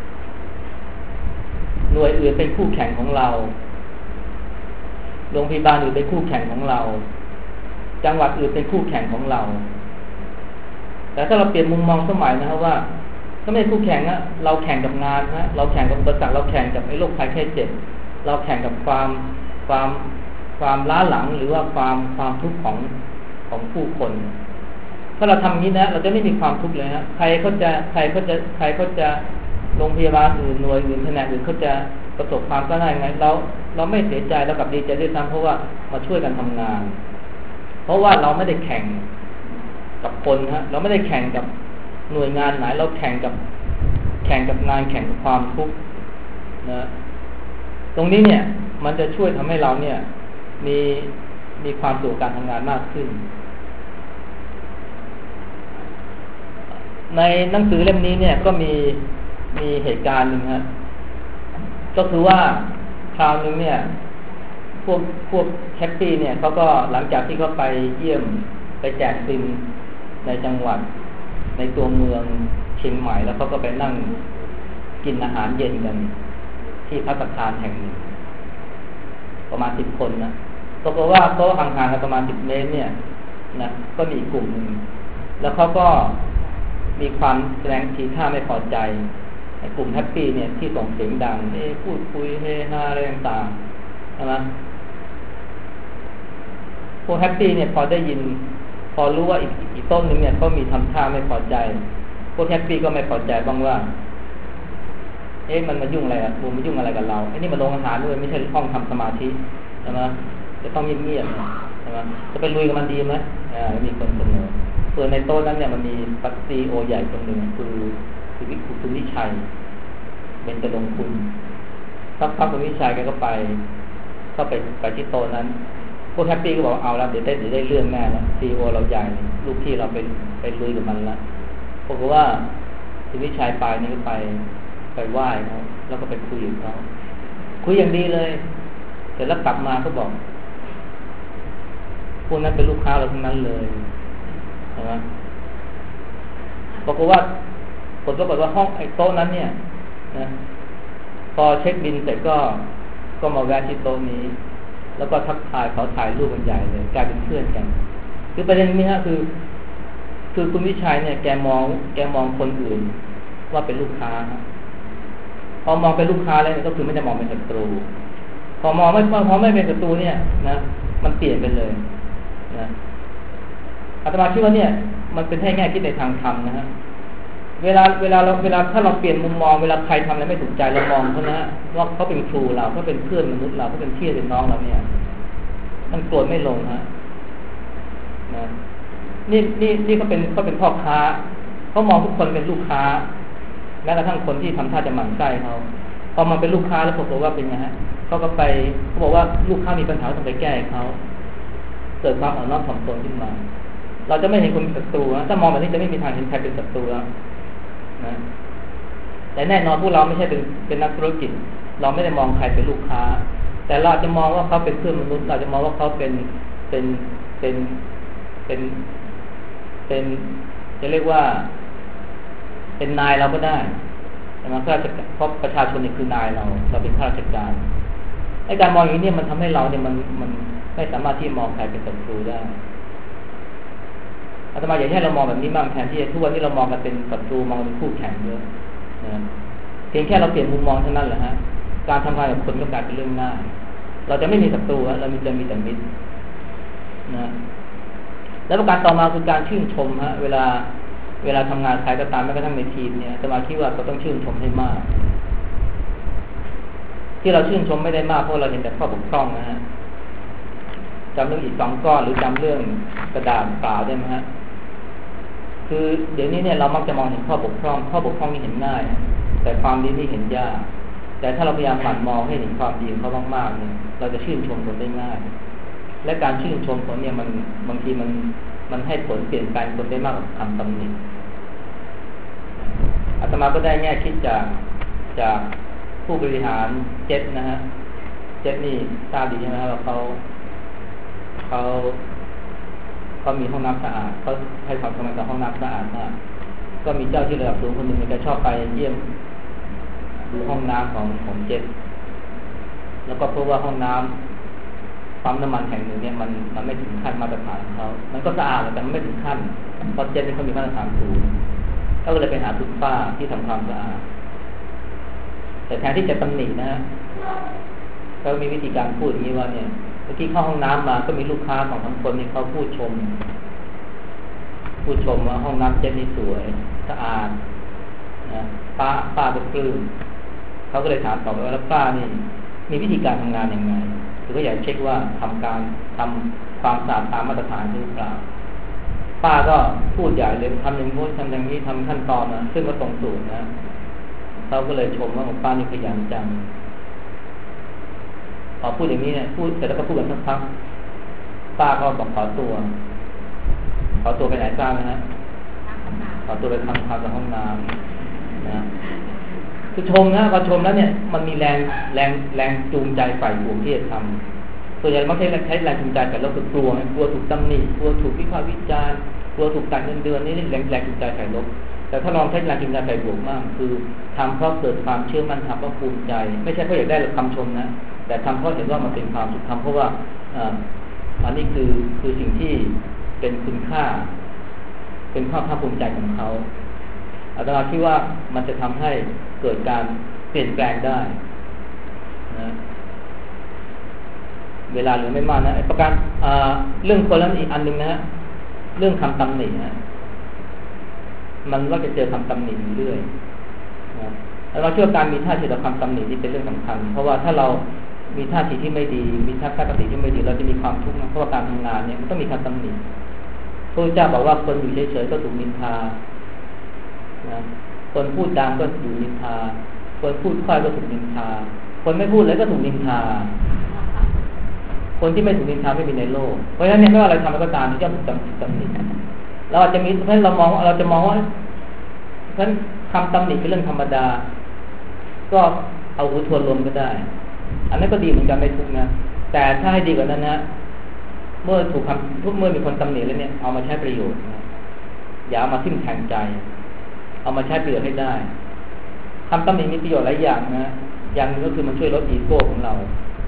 หน่วยอื่นเป็นคู่แข่งของเราโรงพยาบาลอื่นเป็นคู่แข่งของเราจังหวัดอื่นเป็นคู่แข่งของเราแต่ถ้าเราเปลี่ยนมุมมองสมัยนะครับว่าถ้าไม่คู่แข่งนะเราแข่งกับงานนะเราแข่งกับอุปสรรคเราแข่งกับไอ้โรคภัยแค่เจ็บเราแข่งกับความความความล้าหลังหรือว่าความความทุกข์ของของผู้คนถ้าเราทำอย่างนี้นะเราจะไม่มีความทุกข์เลยนะใครเขาจะใครเขาจะใครเขาจะโรงพยาบาลอื่นหน่วยอื่นแผนกอื่นเขาจะประสบความก้าวหน้ายังไงเราเราไม่เสียใจเรากลับดีใจด้วยซ้ำเพราะว่ามาช่วยกันทำงานเพราะว่าเราไม่ได้แข่งกับคนฮะเราไม่ได้แข่งกับหน่วยงานไหนเราแข่งกับแข่งกับงานแข่งกับความทุกข์นะตรงนี้เนี่ยมันจะช่วยทำให้เราเนี่ยมีมีความสุขการทำงานมากขึ้นในหนังสือเล่มนี้เนี่ยก็มีมีเหตุการณ์หนึ่งฮะก็คือว่าคราวนึงเนี่ยพวกพวกแคปปี้เนี่ยเขาก็หลังจากที่เขาไปเยี่ยมไปแจกซิมในจังหวัดในตัวเมืองเชียงใหม่แล้วเขาก็ไปนั่งกินอาหารเย็นกันที่ภัตตาคารแห่งหนึ่งประมาณสิบคนนะปรากฏว่าโต๊ะห่างๆกันประมาณสิบเมตรเนี่ยนะก็มีกลุ่มหนึ่งแล้วเขาก็มีความแสดงทีท่าไม่พอใจกลุ่มแฮปปี้เนี่ยที่ส่งเสียงดังเอ้พูดคุยเฮฮาอะไรต่างๆใช่ไหมพวกแฮปปี้เนี่ยพอได้ยินพอรู้ว่าอีกอีกต้นหนึ่งเนี่ยเขามีทำท่าไม่พอใจพวกแฮปปี้ก็ไม่พอใจบ้างว่าเอ๊ะมันมายุ่งอะไรอ่ะมันมายุ่งอะไรกับเราไอ้นี่มันโรงอาหารด้วยไม่ใช่ห้องทำสมาธิใช่ไหมจะต้องเงียบๆใช่ไหมจะไปลุยกับมันดีไหมอ่ามีคนเสนอส่วนในโต๊ะนั้นเนี่ยมันมีปัตตีโอใหญ่คนหนึ่งคือคือวิคุคุณวิชัยเป็นกระดงคุณสักพักคุณวิชัยแกก็ไปก็ไปไปที่โต๊ะนั้นพวกแฮปปี้ก็บอกเอาละเดี๋ยวได้เดี๋ยวได้เรื่องแน่แล้วซีโอเราใหญ่ลูกพี่เราไปไปลุยกับมันละเพราะว่าคุณวิชัยไปนี่ก็ไปไปไหว้เขาแล้วก็ไปคุยกับเขาคุยอย่างดีเลยเสร็จแล้วกลับมาก็บอกพวกนั้นเป็นลูกค้าเราทั้งนั้นเลยใช่ไหมบอกว่าผลก็บอกว่าห้องไอ้โต๊ะนั้นเนี่ยนะพอเช็คบินเสร็จก็ก็มาแวะที่โต๊ะนี้แล้วก็ทักทายเขาถ่ายรูปกันใหญ่เลยกลายเป็นเพื่อนกันคือประเด็นนี้ฮะคือคือคุณวิชัยเนี่ยแกมองแกมองคนอื่นว่าเป็นลูกค้าพอมองเป็นลูกค้าแล้วก็คือไม่ได้มองเป็นศัตรูพอมองไม่พอไม่เป็นศัตรูเนี่ยนะมันเปลี่ยนไปเลยนะอาตมาคิดว่าเนี่ยมันเป็นแค่แง่คิดในทางธรรมนะฮะเวลาเวลาเราเวลาถ้าเราเปลี่ยนมุมมองเวลาใครทำอะไรไม่ถูกใจเรามองเขานะว่าเขาเป็นครูเราเขาเป็นเพื่อนมนุษย์เราเขาเป็นพี่เป็นน้องเราเนี่ยมันโกรธไม่ลงฮะนะนี่นี่นี่เขาเป็นเขาเป็นพ่อค้าเขามองทุกคนเป็นลูกค้าแม้กระทั่งคนที่ทำท่าจะหมั่นไส้เขาพอมาเป็นลูกค้าแล้วปรากฏว่าเป็นไงฮะเขาก็ไปเขาบอกว่าลูกค้ามีปัญหาต้องไปแก้เขาเกิดความอ่อนน้อมถ่อมตนขึ้นมาเราจะไม่เห็นคนเป็นศัตรูนะถ้ามองแบบนี้จะไม่มีทางเห็นใครเป็นศัตรูแล้วนะแต่แน่นอนพวกเราไม่ใช่เป็นเป็นนักธุรกิจเราไม่ได้มองใครเป็นลูกค้าแต่เราจะมองว่าเขาเป็นเพื่อนมนุษย์เราจะมองว่าเขาเป็นเป็นเป็นเป็นเป็นจะเรียกว่าเป็นนายเราก็ได้ใช่ไหมข้าราชการเพราะประชาชนนี่คือนายเราเราเป็นข้าราชการไอ้การมองอย่างนี้เนี่ยมันทำให้เราเนี่ยมันมันไม่สามารถที่มองใครเป็นศัตรูได้อาตมาอยากให้เรามองแบบนี้บ้างแทนที่ทุกวันนี้เรามองกันเป็นศัตรูมองเป็นคู่แข่งเยอะนะเพียงแค่เราเปลี่ยนมุมมองเท่านั้นแหละฮะการทำงานกับคนก็กลายเป็นเรื่องง่ายเราจะไม่มีศัตรูแล้วเราจะมีแต่มิตรนะแล้วประการต่อมาคือการชื่นชมฮะเวลาเวลาทำงานใครก็ตามแม้กระทั่งในทีมเนี่ยอาตมาคิดว่าเราต้องชื่นชมให้มากที่เราชื่นชมไม่ได้มากเพราะเราเห็นแต่ข้อบกพร่องนะฮะจำเรื่องอีกสองก้อนหรือจำเรื่องกระดาษเปล่าได้ไหมฮะคือเดี๋ยวนี้เนี่ยเรามักจะมองเห็นข้อบกพร่องข้อบกพร่องนี่เห็นง่ายแต่ความดีนี่เห็นยากแต่ถ้าเราพยายามหมั่นมองให้เห็นความดีของเขามากๆเนี่ยเราจะชื่นชมคนได้ง่ายและการชื่นชมคนเนี่ยมันบางทีมันมันให้ผลเปลี่ยนแปลงคนได้มากกว่าคำตำหนิอาตมาก็ได้แง่คิดจากจากผู้บริหารเจ็ตนะฮะเจ็ตนี่ทราบดีใช่ไหมครับว่าเขาเขาเขามีห้องน้ำสะอาดเขาให้ความสำคัญกับห้องน้ำสะอาดมากก็มีเจ้าที่ระดับสูงคนหนึ่งมันจะชอบไปเยี่ยมดูห้องน้ำของของเจ็ตแล้วก็พบว่าห้องน้ำปั๊มน้ำมันแห่งหนึ่งเนี่ยมันมันไม่ถึงขั้นมาตรฐานของเขามันก็สะอาดแต่มันไม่ถึงขั้นเพราะเจ็ตเป็นคนมีมาตรฐานสูงก็เลยไปหาคุณป้าที่ทำความสะอาดแต่แทนที่จะตำหนินะฮะก็มีวิธีการพูดอย่างนี้ว่าเนี่ยเมื่อกี้เข้าห้องน้ำมาก็มีลูกค้าของทั้งคนนี่เขาพูดชมพูดชมว่าห้องน้ำเจ็ตนี่สวยสะอาดนะป้าป้าก็ปลื้มเขาก็เลยถามต่อไปว่าแล้วป้านี่มีวิธีการทำงานยังไงคือก็อยากเช็คว่าทำการทำความสะอาดตามมาตรฐานหรือเปล่าป้าก็พูดใหญ่เลยทำอย่างนู้นทำอย่างนี้ทำขั้นตอนนะซึ่งก็ตรงสูตรนะเขาก็เลยชมว่าของป้านี่ขยันจังพอพูดอย่างนี้เนี่ยพูดเสร็จแล้วก็พูดกันสักพักป้าก็บอกขอตัวขอตัวไปไหนทราบไหมฮะขอตัวไปทำความสะอาดห้องน้ำนะคือชมนะพอชมแล้วเนี่ยมันมีแรงแรงแรงจูงใจฝ่ายบวกที่จะทำส่วนใหญ่มันใช้ใช้แรงจูงใจแต่เราคือกลัวกลัวถูกตำหนิกลัวถูกวิพากษ์วิจารณ์กลัวถูกตัดเงินเดือนนี่แรงแรงจูงใจฝ่ายลบแต่ถ้าลองใช้แรงจูงใจฝ่ายบวกมากคือทำเพราะเกิดความเชื่อมั่นทำเพราะภูมิใจไม่ใช่เพราะอยากได้คำชมนะแต่ทำเพราะเห็นว่ามันเป็นความสุขทำเพราะว่าอันนี้คือคือสิ่งที่เป็นคุณค่าเป็นความภาคภูมิใจของเขาอาตมาคิดว่ามันจะทำให้เกิดการเปลี่ยนแปลงได้นะเวลาเหลือไม่มากนะประการเรื่องคนนั้นอีกอันหนึ่งนะเรื่องคำตำหนินะมันก็จะเจอคำตำหนิอยู่เรื่อยนะแล้วเราเชื่อการมีท่าทีต่อคำตำหนินี่เป็นเรื่องสำคัญเพราะว่าถ้าเรามีท่าทีที่ไม่ดีมีทัศนคติที่ไม่ดีเราจะมีความทุกข์นะเพราะว่าการทำงานเนี่ยมันต้องมีคำตำหนิพระพุทธเจ้าบอกว่าคนอยู่เฉยๆก็ถูกนินทานะคนพูดดังก็ถูกนินทาคนพูดค่อยก็ถูกนินทาคนไม่พูดเลยก็ถูกนินทาคนที่ไม่ถูกนินทาไม่มีในโลกเพราะฉะนั้นเนี่ยไม่ว่าอะไรทำอะไรก็ตามที่จะถูกตำหนิเราอาจจะมีเพราะฉะนั้นเรามองเราจะมองว่าเพราะฉะนั้นคำตำหนิเป็นเรื่องธรรมดาก็เอาหูทวนลมก็ได้อันนั้นก็ดีเหมือนกันไม่ทุกนะแต่ถ้าให้ดีกว่านั้นนะเมื่อถูกคำทุกเมื่อมีคนตำหนิแล้วเนี่ยเอามาใช้ประโยชน์นะอย่าเอามาทิ่มแทงใจเอามาใช้ประโยชน์ให้ได้คำตำหนิมีประโยชน์หลายอย่างนะอย่างนึงก็คือมันช่วยลดอีโก้ของเรา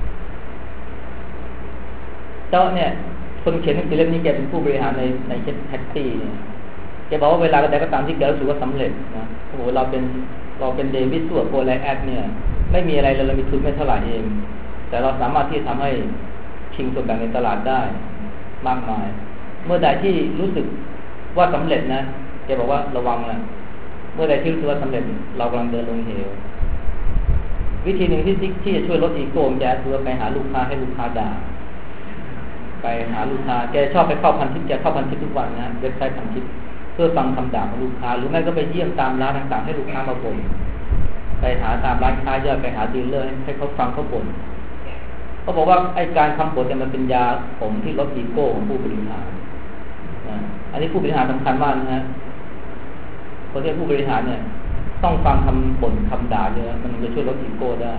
เจ้าเนี่ยคนเขียนหนังสือเล่มนี้แกเป็นผู้บริหารในในแท็กซี่เนี่ยแกบอกว่าเวลาใดก็ตามที่แกรู้สึกว่าสำเร็จนะโอ้โหเราเป็นเราเป็นเดวิดส่วนโปรไลแอดเนี่ยไม่มีอะไรเลยเรามีทุนไม่เท่าไหร่เองแต่เราสามารถที่จะทำให้ชิงส่วนแบ่งในตลาดได้มากมายเมื่อใดที่รู้สึกว่าสำเร็จนะแกบอกว่าระวังนะเมื่อใดที่รู้สึกว่าสำเร็จเรากำลังเดินลงเหววิธีหนึ่งที่ที่จะช่วยลดอีโก้แกคือไปหาลูกค้าให้ลูกค้าด่าไปหาลูกค้าแกชอบไปเข้าพันทิปแกเข้าพันทิปทุกวันนะเว็บไซต์พันทิปเพื่อฟังคำด่าของลูกค้าหรือไม่ก็ไปเยี่ยมตามร้านต่างๆให้ลูกค้ามาบ่นไปหาตามร้านค้าย่อยไปหาดีลเลอร์ให้เขาฟังเขาบ่นเขาบอกว่าไอ้การคำบ่นเนี่ยมันเป็นยาผมที่ลดอีโก้ของผู้บริหารนะอันนี้ผู้บริหารสำคัญมากนะฮะคนที่ผู้บริหารเนี่ยต้องฟังคำบ่นคำด่าเยอะมันจะช่วยลดอีโก้ได้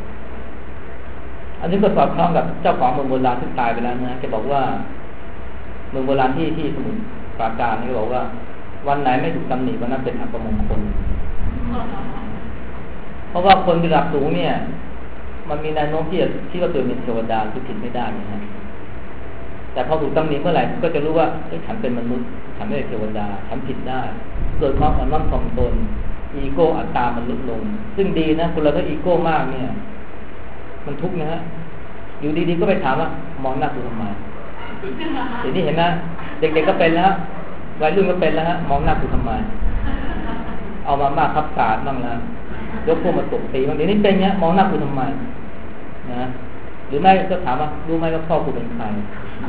อันนี้ก็สอดคล้องกับเจ้าของเมืองโบราณที่ตายไปแล้วนะแกบอกว่าเมืองโบราณที่ที่สมุทรปราการนี่บอกว่าวันไหนไม่ถูกตำหนิวันนั้นเป็นอัปมงคลเพราะว่าคนระดับสูงเนี่ยมันมีแนวโน้มที่จะที่ว่าตัวเป็นเทวดาคือผิดไม่ได้นะฮะแต่พอถูกตำหนิเมื่อไหร่ก็จะรู้ว่าฉันเป็นมนุษย์ฉันไม่ใช่เทวดาฉันผิดได้เกิดความอ่อนน้อมถ่อมตนอีโก้อัตตามันลดลงซึ่งดีนะคนเราถ้าอีโก้มากเนี่ยมันทุกข์นะฮะอยู่ดีๆก็ไปถามว่ามองหน้ากูทำไมเดี๋ยวนี้เห็นนะเด็กๆก็เป็นแล้ววัยรุ่นก็เป็นแล้วฮะมองหน้ากูทำไมเอามามากทับศาสตร์บ้างนะยกพวกมาตบตีบางเดี๋ยวนี้เป็นเงี้ยมองหน้ากูทำไมนะหรือไม่ก็ถามว่ารู้ไหมว่าพ่อกูเป็นใคร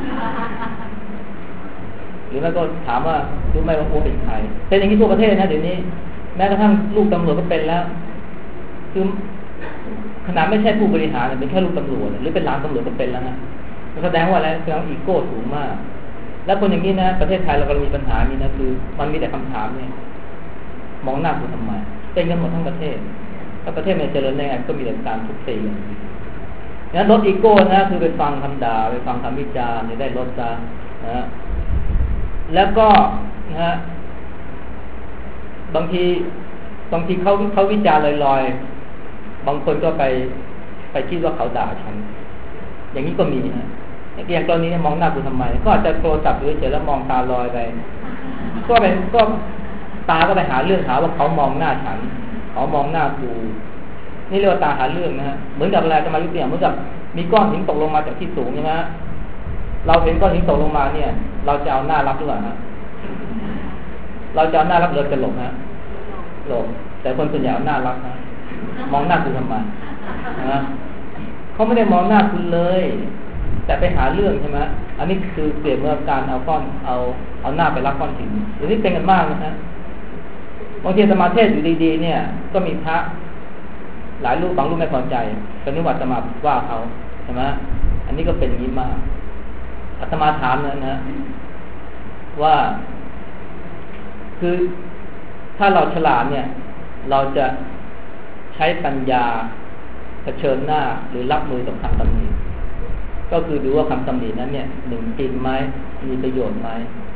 หรือไม่ก็ถามว่ารู้ไหมว่ากูเป็นใครเป็นอย่างนี้ทั่วประเทศนะเดี๋ยวนี้แม้กระทั่งลูกตำรวจก็เป็นแล้วคือขนาดไม่ใช่ผู้บริหารเป็นแค่ลูกตำรวจหรือเป็นหลานตำรวจก็เป็นแล้วนะแสดงว่าอะไรแสดงว่าอีโก้สูงมากแล้วคนอย่างนี้นะประเทศไทยเรากำลังมีปัญหานี้นะคือมันมีแต่คำถามเนี่ยมองหน้ากูทำไมเป็นกันหมดทั้งประเทศถ้าประเทศมันเจริญได้ไงก็มีแต่การทุบตีกันงั้นลดอีโก้นะคือไปฟังคำด่าไปฟังคำวิจารณ์ได้ลดซะนะแล้วก็นะฮะบางทีบางทีเขาเขาวิจารณ์ลอยๆบางคนก็ไปไปคิดว่าเขาด่าฉันอย่างนี้ก็มีนะอย่างกรณีนี้มองหน้ากูทำไมก็อาจจะโทรศัพท์เฉยๆแล้วมองตาลอยไปก็เป็นก็ตาก็ไปหาเรื่องหาว่าเขามองหน้าฉันเขามองหน้ากูนี่เรียกว่าตาหาเรื่องนะฮะเหมือนกับอะไรจะมายุติเหมือนกับมีก้อนหินตกลงมาจากที่สูงใช่ไหมเราเห็นก้อนหินตกลงมาเนี่ยเราจะเอาหน้ารับหรือเปล่าฮะเราจะเอาหน้ารับเราจะหลบฮะหลบแต่คนส่วนใหญ่เอาหน้ารับนะมองหน้ากูทำไมนะเขาไม่ได้มองหน้าคุณเลยแต่ไปหาเรื่องใช่ไหมอันนี้คือเปรียบเมื่อการเอาก้อนเอาเอาหน้าไปรับก้อนหินหรือนี่เป็นกันมากนะฮะบางทีสมาเทศอยู่ดีๆเนี่ยก็มีพระหลายรูปบางรูปไม่พอใจเป็นนิวัตสมาว่าเขาใช่ไหมอันนี้ก็เป็นอย่างนี้มากอาตมาถามนะนะว่าคือถ้าเราฉลาดเนี่ยเราจะใช้ปัญญาเผชิญหน้าหรือรับมือกับคำตำหนิก็คือดูว่าคำตำหนินั้นเนี่ยหนึ่งจริงไหมมีประโยชน์ไหม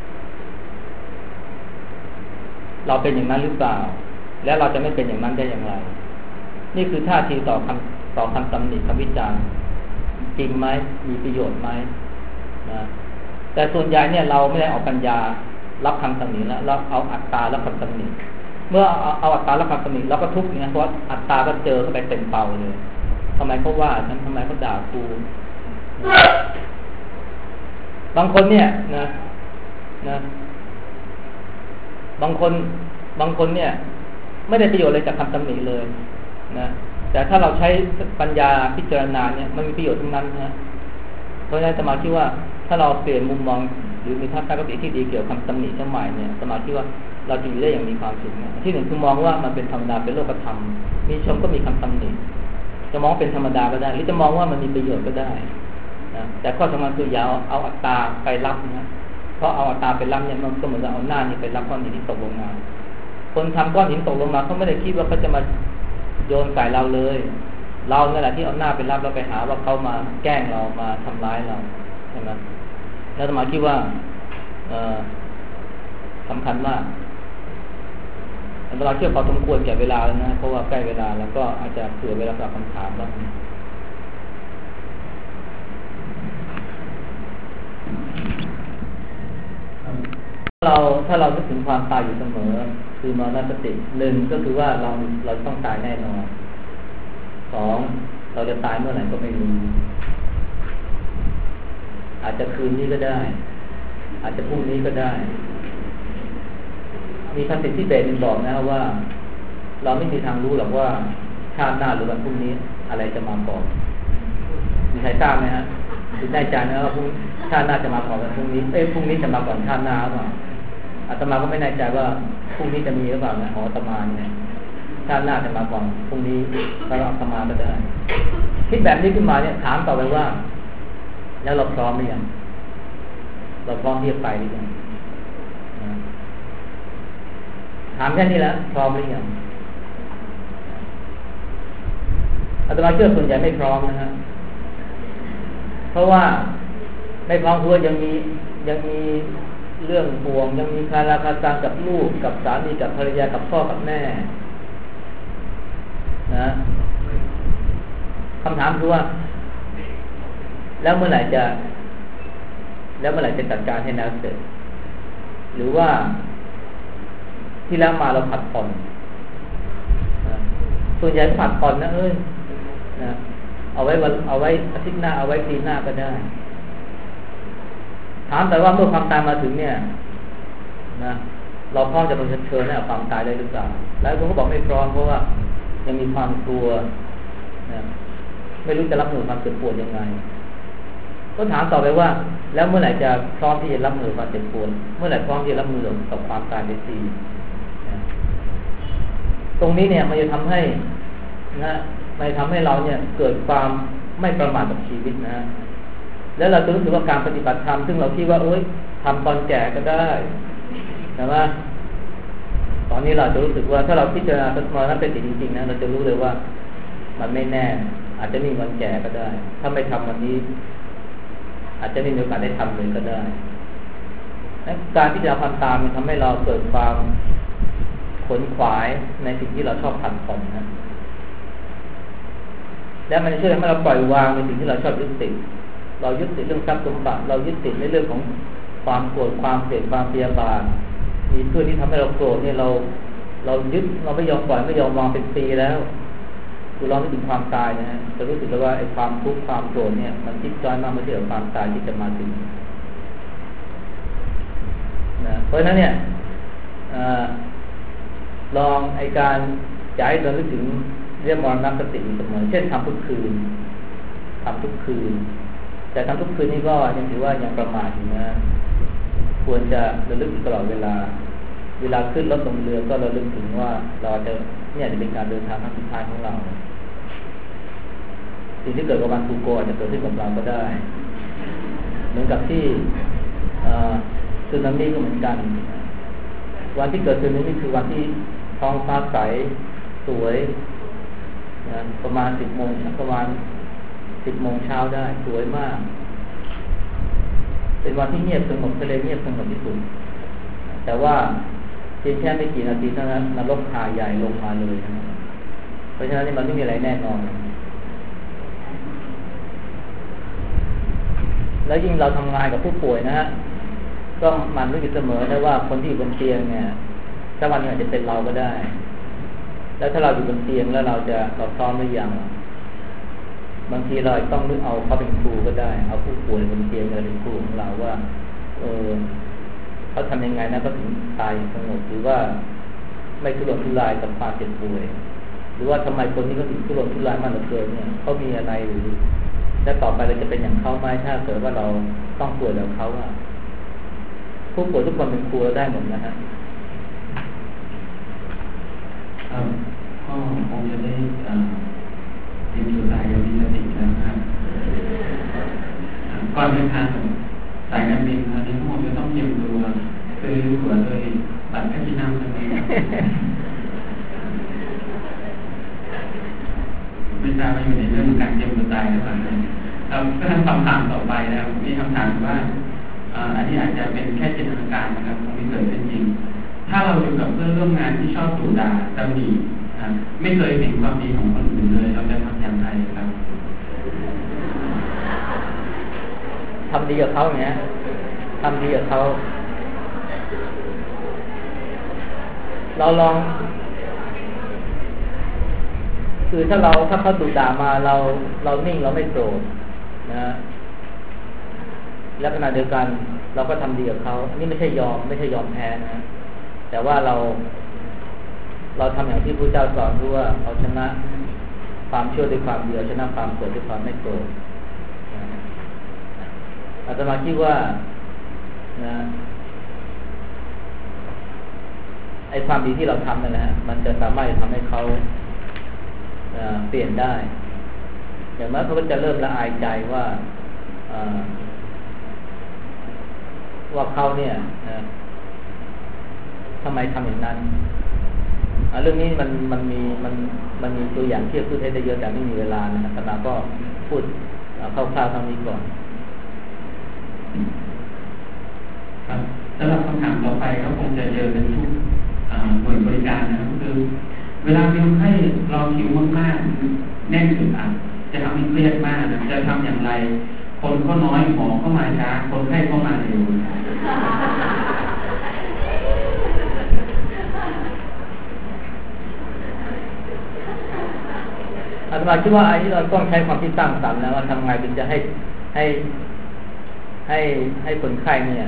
เราเป็นอย่างนั้นหรือเปล่าและเราจะไม่เป็นอย่างนั้นได้อย่างไรนี่คือท่าทีต่อคำต่อคำตำหนิคำวิจารณ์จริงไหมมีประโยชน์ไหมนะแต่ส่วนใหญ่เนี่ยเราไม่ได้เอาปัญญารับคำตำหนิแล้วเราเอาอัตตารับคำตำหนิเมื่อเอาเอาอัตตารับคำตำหนิเราก็ทุกข์เนี่ยเพราะอัตตาก็เจอเข้าไปเต็มเป่าเลยทำไมเขาว่าฉันทำไมเขาด่ากูบางคนเนี่ยนะนะบางคนบางคนเนี่ยไม่ได้ประโยชน์อะไรจากคำตำหนิเลยนะแต่ถ้าเราใช้ปัญญาพิจารณาเนี่ยมันมีประโยชน์ทั้งนั้นนะเพราะฉะนั้นสมาธิว่าถ้าเราเปลี่ยนมุมมองหรือมีทัศนคติที่ดีเกี่ยวกับคำตำหนิสมัยเนี่ยสมาธิว่าเราจะอยู่ได้อย่างมีความสุขนะที่หนึ่งคือมองว่ามันเป็นธรรมดาเป็นโลกธรรมมีชมก็มีคำตำหนิจะมองเป็นธรรมดาก็ได้หรือจะมองว่ามันมีประโยชน์ก็ได้นะแต่ข้อสำคัญคืออย่าเอาอัตตาไปรับนะเพราะเอาอัตตาไปรับเนี่ยมันก็เหมือนกับเอาหน้านี่ไปรับก้อนหินที่ตกลงมาคนทำก้อนหินตกลงมาเขาไม่ได้คิดว่าเขาจะมาโยนใส่เราเลยเราเนี่ยแหละที่เอาหน้าไปรับแล้วไปหาว่าเขามาแกล้งเรามาทำร้ายเราใช่ไหมแล้วสมาคิดว่าสำคัญมากเราเชื่อพอสมควรแก่เวลาแล้วนะเพราะว่าใกล้เวลาแล้วก็อาจจะเผื่อเวลาตอบคำถามบ้างเราถ้าเราคิดถึงความตายอยู่เสมอคือมรณสติหนึ่งก็คือว่าเราเราต้องตายแน่นอนสองเราจะตายเมื่อไหร่ก็ไม่รู้อาจจะคืนนี้ก็ได้อาจจะพรุ่งนี้ก็ได้มีคำติที่เบสบอกนะว่าเราไม่มีทางรู้หรอกว่าชาติหน้าหรือวันพรุ่งนี้อะไรจะมาก่อนมีใครทราบไหมฮะคุณแน่ใจนะว่าพรุ่งชาติหน้าจะมาก่อนวันพรุ่งนี้เอ้ยพรุ่งนี้จะมาก่อนชาติหน้าหรือเปล่าอาตมาก็ไม่แน่ใจว่าพรุ่งนี้จะมีหรือเปล่านะของอาตมาเนี่ยชาติหน้าจะมาก่อนพรุ่งนี้ก็อาตมาก็ได้คิดแบบนี้ขึ้นมาเนี่ยถามต่อไปว่าแล้วเราพร้อมหรือยังเราพร้อมที่จะไปหรือยังถามแค่นี้แล้วพร้อมหรือยังอาตมาเชื่อส่วนใหญ่ไม่พร้อมนะฮะเพราะว่าไม่พร้อมเพราะยังมียังมีเรื่องห่วงยังมีคาราคาซังกับลูกกับสามีกับภรรยากับพ่อกับแม่นะคำถามคือว่าแล้วเมื่อไหร่จะแล้วเมื่อไหร่จะจัดการให้แล้วเสร็จหรือว่าที่แล้วมาเราผัดผ่อนส่วนใหญ่ผัดผ่อนนะเอ้ยนะเอาไว้วันเอาไว้อาทิตย์หน้าเอาไว้ปีหน้าก็ได้ถามแต่ว่าเมื่อความตายมาถึงเนี่ยนะเราพร้อมจะเผชิญหน้าความตายได้หรือเปล่าหลายคนก็บอกไม่พร้อมเพราะว่ายังมีความกลัวนะไม่รู้จะรับมือความเจ็บปวดยังไงก็ถามต่อไปว่าแล้วเมื่อไหร่จะพร้อมที่จะรับมือความเจ็บปวดเมื่อไหร่พร้อมที่จะรับมือกับความตายได้ทีนะตรงนี้เนี่ยมันจะทำให้นะมันทำให้เราเนี่ยเกิดความไม่ประมาทกับชีวิตนะแล้วเราจะรู้สึกว่าการปฏิบัติธรรมซึ่งเราคิดว่าเอ้ยทำตอนแก่ก็ได้แต่ว่าตอนนี้เราจะรู้สึกว่าถ้าเราพิจารณาสักมานั้นเป็นจริงๆนะเราจะรู้เลยว่ามันไม่แน่อาจจะมีวันแก่ก็ได้ถ้าไม่ทำวันนี้อาจจะไม่มีโอกาสได้ทำเลยก็ได้การพิจารณาความตามมันทำให้เราเกิดความขนขวายในสิ่งที่เราชอบผัดผ่อนนะและมันจะช่วยให้เราปล่อยวางในสิ่งที่เราชอบยึดติดเรายึดติดเรื่องทรัพย์สมบัติเรายึดติดในเรื่องของความโกรธความเกลียดความพยาบาทมีเพื่อนที่ทำให้เราโกรธเนี่ยเราเรายึดเราไม่ยอมปล่อยไม่ยอมวางเป็นปีแล้วคือเราไม่ถึงความตายนะฮะจะรู้สึกเลยว่าไอ้ความทุกข์ความโกรธเนี่ยมันจิ๊บจ้อยมากเมื่อเทียบกับความตายที่จะมาถึงนะเพราะฉะนั้นเนี่ยลองไอ้การย้ายเรานึกถึงเรียกมรณสติเสมอเช่นทำทุกคืนทำทุกคืนแต่ทำทุกคืนนี่ก็ยังถือว่ายังประมาทอยู่นะควรจะระลึกตลอดเวลาเวลาขึ้นรถลงเรือก็ระลึกถึงว่าเราจะเนี่ยจะเป็นการเดินทางครั้งสุดท้ายของเราสิ่งที่เกิดกับวันฟูโกอาจจะเกิดขึ้นกับเราก็ได้เหมือนกับที่สึนามิก็เหมือนกันวันที่เกิดสึนามิคือวันที่ท้องฟ้าใสสวยประมาณสิบโมงประมาณสิบโมงเช้าได้สวยมากเป็นวันที่เงียบสงบทะเลเงียบสงบที่สุดแต่ว่าเพียงแค่ไม่กี่นาทีเท่านั้นนรกหาใหญ่ลงมาเลยนะเพราะฉะนั้นนี่มันไม่มีอะไรแน่นอนแล้วยิ่งเราทำงานกับผู้ป่วยนะฮะก็มันรู้อยู่เสมอได้ว่าคนที่อยู่บนเตียงเนี่ยสักวันหนึ่งอาจจะเป็นเราก็ได้แล้วถ้าเราอยู่บนเตียงแล้วเราจะเราพร้อมหรือยังบางทีเราต้องนึกเอาเขาเป็นครูก็ได้เอาผู้ป่วยบนเตียงเป็นครูของเราว่าเออเขาทำยังไงนะก็ถึงตายสงบหรือว่าไม่ทุรนทุรายกับความเจ็บป่วยหรือว่าทำไมคนนี้เขาถึงทุรนทุรายมากเหลือเกินเนี่ยเขามีอะไรหรือและต่อไปเราจะเป็นอย่างเขาไหมถ้าเกิดว่าเราต้องป่วยแบบเขาอะผู้ป่วยทุกคนเป็นครูเราได้หมดนะฮะก็คงจะได้เตรียมตัวตายมีสติแล้วนะครับก่อนเดินทางสายการบินอันนี้คงจะต้องเตรียมตัวซื้อตั๋วโดยบัตรแพทินัมนั่นเองไม่ทราบว่าอยู่ในเรื่องการเตรียมตัวตายหรือเปล่าครับก็ทำคำถามต่อไปนะครับมีคำถามว่าอันนี้อาจจะเป็นแค่จินตนาการนะครับคงไม่เกิดเป็นจริงถ้าเราอยู่กับเพื่อนร่วมงานที่ชอบดุด่าตำหนิไม่เคยเห็นความดีของคนอื่นเลยเราจะทำอย่างไรครับทำดีกับเขาเนี้ยทำดีกับเขาเราลองคือถ้าเราถ้าเขาดุด่ามาเราเรานิ่งเราไม่โกรธนะและขณะเดียวกันเราก็ทำดีกับเขาอันนี้ไม่ใช่ยอมไม่ใช่ยอมแพ้นะแต่ว่าเราเราทำอย่างที่พระเจ้าสอนด้วยว่าเอาชนะความชั่วด้วยความดีเอาชนะความโกรธด้วยความไม่โกรธอาตมาคิดว่านะไอ้ความดีที่เราทำนั่นแหละมันจะสามารถทำให้เขาเปลี่ยนได้อย่างนั้นเขาก็จะเริ่มละอายใจว่าว่าเขาเนี่ยนะทำไมทำอย่างนั้นเรื่องนี้มันมันมีมันมันมีตัวอย่างที่จะพูดให้ได้เยอะแต่ไม่มีเวลานะครับแต่เราก็พูดคร่าวๆเท่านี้ก่อนครับสำหรับคำถามต่อไปก็คงจะเจอกันทุกหน่วยบริการนะครับคือเวลามีคนไข้รอคิวมากๆแน่นอึดอัดจะทำให้เครียดมากจะทำอย่างไรคนก็น้อยหมอก็มาช้าคนไข้ก็มาเร็วอาตมาคิดว่าไอ้ที่เราต้องใช้ความคิดสร้างสรรค์นะว่าทำไงถึงจะให้ให้ให้ให้คนไข้เนี่ย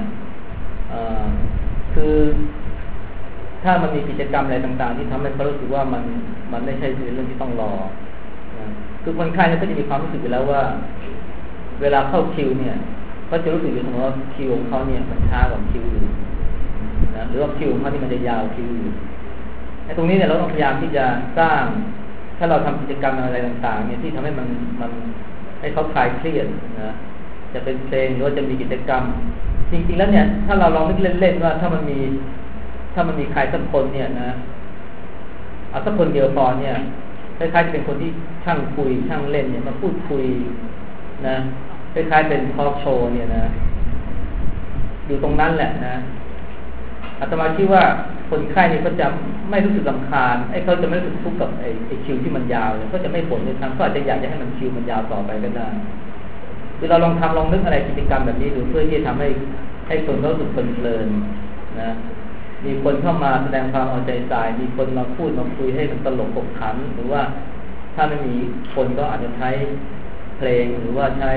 คือถ้ามันมีกิจกรรมอะไรต่างๆที่ทำให้เขารู้สึกว่ามันมันไม่ใช่เรื่องที่ต้องรอนะคือคนไข้เนี่ยก็จะมีความรู้สึกอยู่แล้วว่าเวลาเข้าคิวเนี่ยเขาจะรู้สึกอยู่เสมอว่าคิวของเขาเนี่ยมันช้ากว่าคิวอื่นนะหรือว่าคิวของเขาที่มันจะยาวคิวอื่นไอ้ตรงนี้เนี่ยเราต้องพยายามที่จะสร้างถ้าเราทำกิจกรรมอะไรต่างๆเนี่ยที่ทำให้มันมันให้เขาคลายเครียดนะจะเป็นเพลงหรือว่าจะมีกิจกรรมจริงๆแล้วเนี่ยถ้าเราลองนึกเล่นๆว่าถ้ามันมีถ้ามันมีใครสักคนเนี่ยนะเอาสักคนเดียวพอเนี่ยคล้ายๆจะเป็นคนที่ช่างคุยช่างเล่นเนี่ยมาพูดคุยนะคล้ายๆเป็นทอล์กโชว์เนี่ยนะอยู่ตรงนั้นแหละนะอาตมาคิดว่าคนไข้นี่เขาจะไม่รู้สึกรำคาญไอ้เขาจะไม่รู้สึกทุกข์กับไอ้ไอ้คิวที่มันยาวเลยเขาจะไม่บ่นในทางเขาอาจจะอยากจะให้มันคิวมันยาวต่อไปก็ได้คือเราลองทำลองนึกอะไรกิจกรรมแบบนี้ดูเพื่อที่จะทำให้ให้คนเขารู้สึกเพลินๆนะมีคนเข้ามาแสดงความเอาใจใส่มีคนมาพูดมาคุยให้มันตลกขบขันหรือว่าถ้าไม่มีคนก็อาจจะใช้เพลงหรือว่าใช้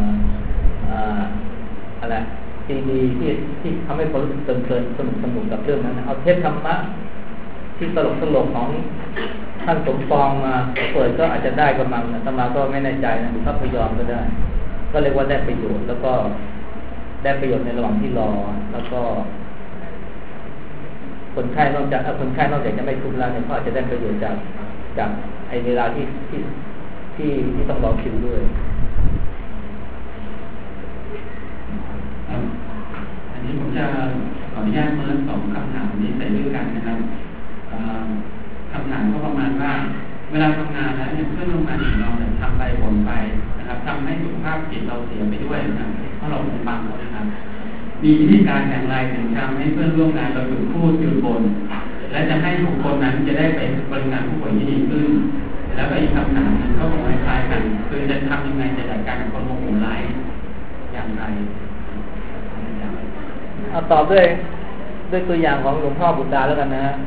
อะไรซีดีที่ที่ทำให้คนรู้สึกเพลินๆสนุกสนุกกับเรื่องนั้นเอาเทปธรรมะที่ตลกตลกของท่านสมปองมาเปิดก็อาจจะได้กำลังนะธรรมะก็ไม่แน่ใจนะหรือพระพยอมก็ได้ก็เรียกว่าได้ประโยชน์แล้วก็ได้ประโยชน์ในระหว่างที่รอแล้วก็คนไข้นอกจากคนไข้นอกจากจะไม่ทุกข์แล้วเนี่ยก็อาจจะได้ประโยชน์จากจากไอ้เวลาที่ที่ที่ที่ต้องรอคิวด้วยอันนี้ผมจะขออนุญาตเมื่อสองคำถามนี้ใส่ด้วยกันนะครับคำถามก็ประมาณว่าเวลาทำงานแล้วเนี่ยเพื่อนร่วมงานของเราเนี่ยทำไปบ่นไปนะครับทำให้สุขภาพจิตเราเสียไปด้วยนะครับเพราะเราเป็นบางคนนะครับมีวิธีการอย่างไรถึงทำให้เพื่อนร่วมงานเราหยุดพูดหยุดบ่นและจะให้บุคคลนั้นจะได้ไปบริการผู้ป่วยที่ดีขึ้นแล้วก็อีกคำถามนึงก็คงคล้ายกันคือจะทำยังไงจะจัดการกับคนโมโหร้ายอย่างไรเอาตอบด้วยด้วยตัวอย่างของหลวงพ่อบุตรดาแล้วกันนะฮะ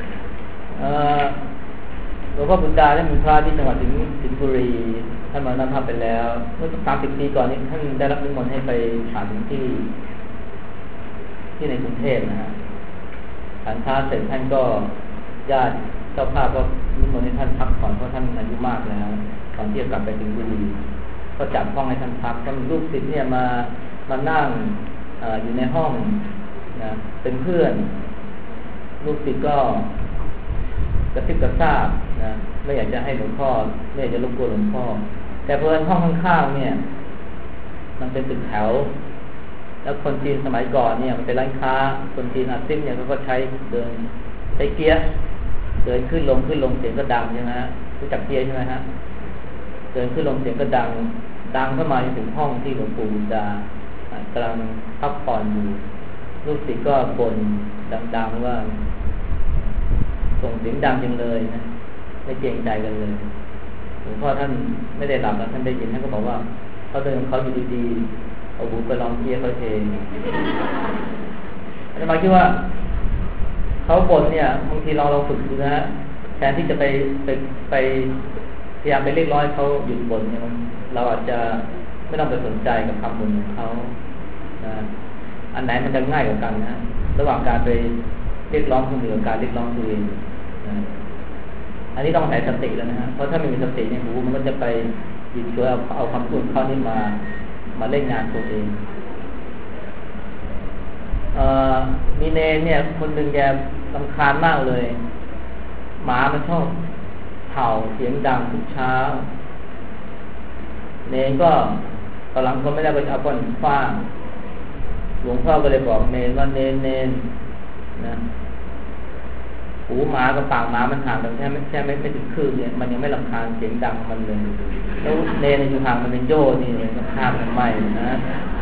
หลวงพ่อบุตรดาได้มีพระที่จังหวัดสิงห์บุรีท่านมรณภาพไปแล้วเมื่อสามสิบปีก่อนนี้ท่านได้รับนิมนต์ให้ไปฉันที่ที่ในกรุงเทพนะฮะฉันท้าเสร็จท่านก็ญาติเจ้าภาพก็นิมนต์ให้ท่านพักผ่อนเพราะท่านอายุมากแล้วก่อนที่จะกลับไปสิงห์บุรีก็จัดห้องให้ท่านพักก็มีลูกศิษย์เนี่ยมามานั่ง อ, อยู่ในห้องนะเป็นเพื่อนลูกศิษย์ก็กระซิบกระซาบนะไม่อยากจะให้หลวงพ่อไม่อยากจะรบกวนหลวงพ่อแต่เพื่อนห้องข้างๆเนี่ยมันเป็นตึกแถวแล้วคนจีนสมัยก่อนเนี่ยมันเป็นร้านค้าคนจีนอาซิมเนี่ยเขาก็ใช้เดินใช้เกียร์เดินขึ้นลงขึ้นลงเสียงก็ดังใช่ไหมฮะรู้จักเกียร์ใช่ไหมฮะเดินขึ้นลงเสียงก็ดังดังเข้ามาถึงห้องที่หลวงปู่บุญดากำลังพักผ่อนอยู่ลูกศิษย์ก็บ่นดังๆว่าส่งเสียงดังจังเลยนะไม่เกรงใจกันเลยหลวงพ่อท่านไม่ได้หลับแล้วท่านได้ยินท่านก็บอกว่าเขาเดินเขาอยู่ดีๆเอาหูไปลองเกียร์เขาเองอาจารย์คิดว่าเขาบ่นเนี่ยบางทีเราเราฝึกดูนะแทนที่จะไปไปไปพยายามไปเรียกร้องเขาหยุดบ่นเนี่ยเราอาจจะไม่ต้องไปสนใจกับคำบ่นของเขานะอันไหนมันจะง่ายกว่ากันนะระหว่างการไปเรียกร้องคนอื่นกับการเรียกร้องตัวเองนะอันนี้ต้องใช้สติแล้วนะฮะเพราะถ้าไม่มีสติเนี่ยหูมันก็จะไปหยิบช่วยเอาเอาคำพูดเขานี่มามาเล่นงานตัวเองเอ่อมีเนรเนี่ยคนหนึ่งแกรำคาญมากเลยหมามันชอบเห่าเสียงดังทุกเช้าเนรก็ตอนหลังคนไม่ได้ก็เอาก้อนหินฟาดหลวงพ่อก็เลยบอกเนรว่าเนรเนรนะหูหมากับปากหมามันห่างกันแค่ไม่แค่ไม่ไม่ถึงคืบเนี่ยมันยังไม่รำคาญเสียงดังมันเลยแล้วเนรอยู่ห่างมันเป็นโย่นี่รำคาญมันไม่นะ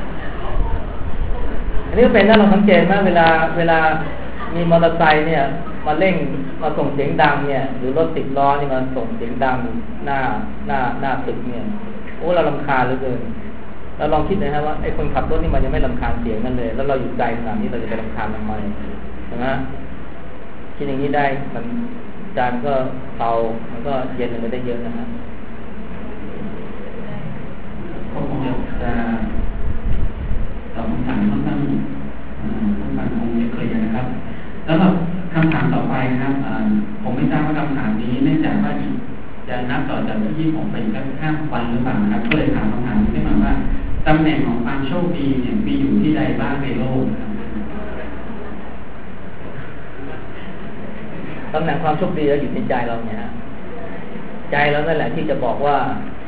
อันนี้ก็เป็นถ้าเราสังเกตไหมเวลาเวลามีมอเตอร์ไซค์เนี่ยมาเร่งมาส่งเสียงดังเนี่ยหรือรถติดล้อนี่มันส่งเสียงดังหน้าหน้าหน้าตึกเนี่ยโอ้เรารำคาญเหลือเกินเราลองคิดนะฮะว่าไอ้คนขับรถนี่มันยังไม่รำคาญเสียงนั่นเลยแล้วเราอยู่ไกลขนาดนี้เราจะไปรำคาญทำไมใช่ไหมคิดอย่างนี้ได้มันใจมันก็เบามันก็เย็นลงไปได้เยอะนะฮะก็คงจะตอบคำถามค่อนข้างค่อนข้างคงจะเคลียร์นะครับแล้วก็คำถามต่อไปครับผมไม่ทราบว่าคำถามนี้เนื่องจากว่าจะนับต่อจากที่ผมไปสักห้าวันหรือเปล่าครับก็เลยถามคำถามนี้ขึ้นมาว่าตำแหน่งของความโชคดีเนี่ยมีอยู่ที่ใดบ้างในโลกครับตำแหน่งความโชคดีแล้วอยู่ในใจเราเนี่ยฮะใจเรานั่นแหละที่จะบอกว่า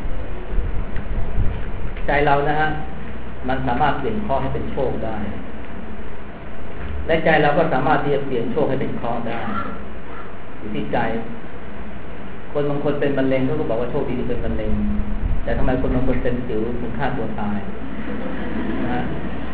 ใจเรานะฮะมันสามารถเปลี่ยนเคราะห์ให้เป็นโชคได้และใจเราก็สามารถที่จะเปลี่ยนโชคให้เป็นเคราะห์ได้อยู่ที่ใจคนบางคนเป็นมะเร็งเขาก็บอกว่าโชคดีที่เป็นมะเร็งแต่ทำไมคนบางคนเป็นสิวถึงฆ่าตัวตายนะ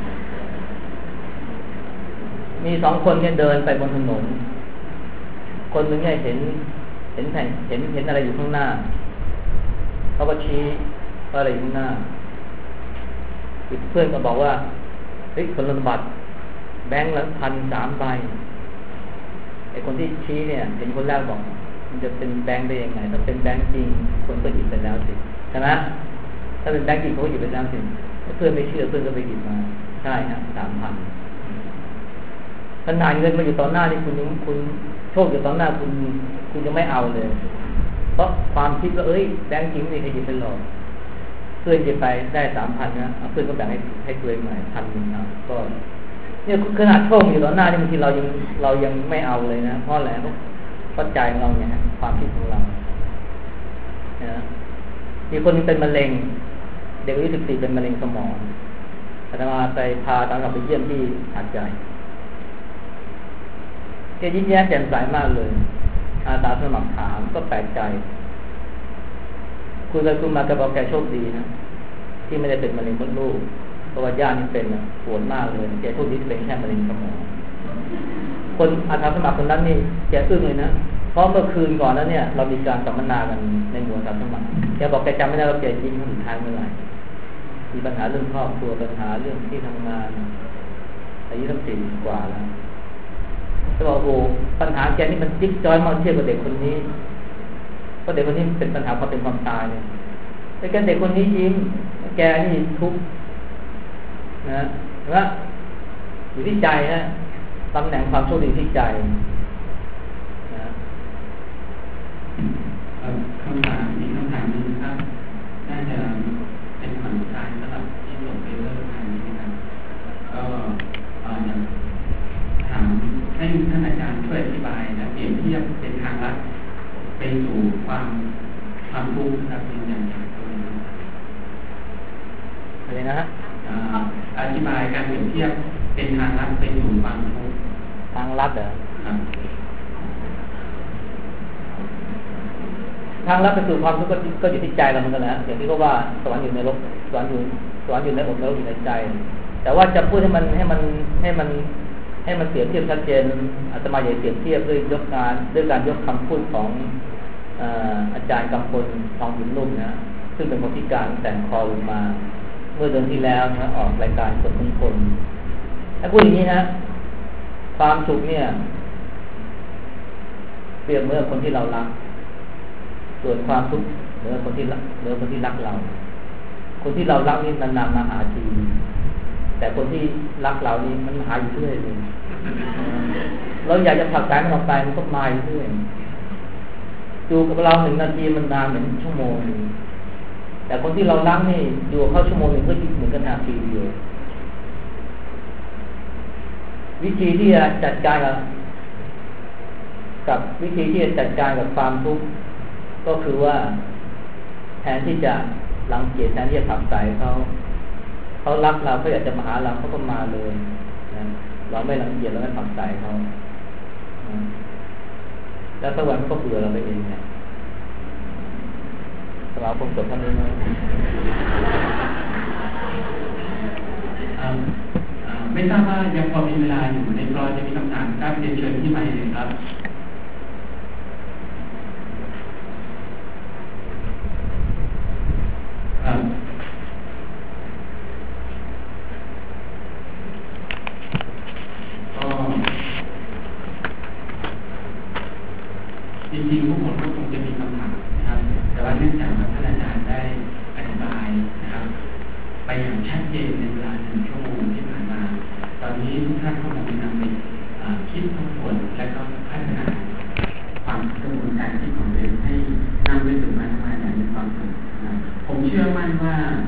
มีสองคนเนี่ยเดินไปบนถนนคนหนึ่งเนี่ยเห็นเห็นแผ่นเห็นเห็นอะไรอยู่ข้างหน้าเขาก็ชี้ว่าอะไรอยู่ข้างหน้าอีกเพื่อนก็บอกว่าเฮ้ยคนละบัตรแบงค์ละพันสามใบไอ้คนที่ชี้เนี่ยเห็นคนแรกบอกมันจะเป็นแบงค์ได้ยังไงถ้าเป็นแบงค์จริงคนก็หยิบไปแล้วสิใช่ไหมถ้าเป็นแบงค์จริงเขาก็หยิบไปแล้วสิเพื่อนไม่เชื่อเพื่อนก็ไปหยิบมาใช่ฮะสามพันขนาดเงินมาอยู่ต่อหน้านี่คุณยังคุณโชคอยู่ต่อหน้าคุณคุณยังไม่เอาเลยเพราะความคิดว่าเอ้ยแบงค์จริงนี่ใครหยิบไปหรอกเพื่อนหยิบไปได้สามพันนะเพื่อนก็แบ่งให้ให้ตัวเองหน่อยพันหนึ่งนะก็เนี่ยขนาดโชคอยู่ต่อหน้านี่บางทีเรายังเรายังไม่เอาเลยนะเพราะอะไรเพราะใจของเราเนี่ยความคิดของเรานะมีคนเป็นมะเร็งเด็กอายุสิบสี่เป็นมะเร็งสมองอาตมาไปพาตอนกลับไปเยี่ยมที่หาดใหญ่แกยิ้มแย้มแจ่มใสมากเลยอาสาสมัครถามก็แปลกใจคุยไปคุยมาแกบอกแกโชคดีนะที่ไม่ได้เป็นมะเร็งมดลูกเพราะว่าญาตินี่เป็นนะปวดมากเลยแกโชคดีที่เป็นแค่มะเร็งสมองคนอาสาสมัครคนนั้นนี่แกอึ้งเลยนะเพราะเมื่อคืนก่อนนั้นเนี่ยเรามีการสัมมนากันในหมู่อาสาสมัครแกบอกแกจำไม่ได้ว่าแกยิ้มครั้งสุดท้ายเมื่อไหร่มีปัญหาเรื่องครอบครัวปัญหาเรื่องที่ทำงานอายุตั้งสี่สิบกว่าแล้วจะบอกโอ้ปัญหาแกนี่มันจิ๊กจ้อยมากเทียบกับเด็กคนนี้เพราะเด็กคนนี้เป็นปัญหาความเป็นความตายเนี่ยแต่แกเด็กคนนี้ยิ้มแกนี่ทุกข์นะว่าอยู่ที่ใจฮะตำแหน่งความโชคดีที่ใจนะคำถามอีกคำถามหนึ่งครับน่าจะเป็นคำถามสุดท้ายสำหรับที่ส่งไปเรื่องงานนี้นะครับก็อยากถามให้ท่านอาจารย์ช่วยอธิบายและเปรียบเทียบเป็นทางลัดไปสู่ความความทุกข์นะครับเป็นอย่างไรด้วยอะไรนะฮะอธิบายการเปรียบเทียบเป็นทางลัดไปสู่ความทุกข์ทางลัดเหรอทางลัดไปสู่ความทุกข์ก็อยู่ที่ใจเราเหมือนกันนะอย่างที่เขาว่าสวรรค์อยู่ในโลกสวรรค์อยู่สวรรค์อยู่ในอกนรกอยู่ในใจแต่ว่าจะพูดให้มันให้มันให้มันให้มันเปรียบเทียบชัดเจนอาตมาอยากเปรียบเทียบด้วยยกการด้วยการยกคำพูดของอาจารย์กำพลทองหินนุ่มนะซึ่งเป็นคนพิการแต่งคอลงมาเมื่อเดือนที่แล้วนะออกรายการสดทุกคนถ้าพูดอย่างนี้นะความสุขเนี่ยเปรียบเหมือนคนที่เรารักส่วนความทุกข์เหมือนคนที่เหมือนคนที่รักเราคนที่เรารักนี่นานๆมาหาทีแต่คนที่รักเรานี่มันหายอยู่เรื่อยเลยเราอยากจะผลักดันมันออกไปมันก็มาอยู่เรื่อยอยู่กับเราหนึ่งนาทีมันนานเหมือนชั่วโมงนึงแต่คนที่เรารักนี่อยู่เข้าชั่วโมงนึงก็เหมือนกันนาทีเดียววิธีที่จะจัดการกับกับวิธีที่จะจัดการกับความทุกข์ก็คือว่าแทนที่จะรังเกียจแทนที่จะผลักไสเขาเขารักเราเขาอยากจะมาหาเราเขาก็มาเลยนะเราไม่รังเกียจเราไม่ผลักไสเขาแล้วสักวันเขาก็เบื่อเราไปเองเนี่ยเราคงจบเท่านี้นะไม่ทราบว่ายังพอมีเวลาอยู่ในรอจะมีคำถามครับเรียนเชิญที่ไมค์เลยครับจริงๆทุกคนก็คงจะมีคำถามนะครับแต่ว่าเนื่องจากท่านอาจารย์ได้อธิบายนะครับไปอย่างชัดเจนในเวลาหนึ่งชั่ว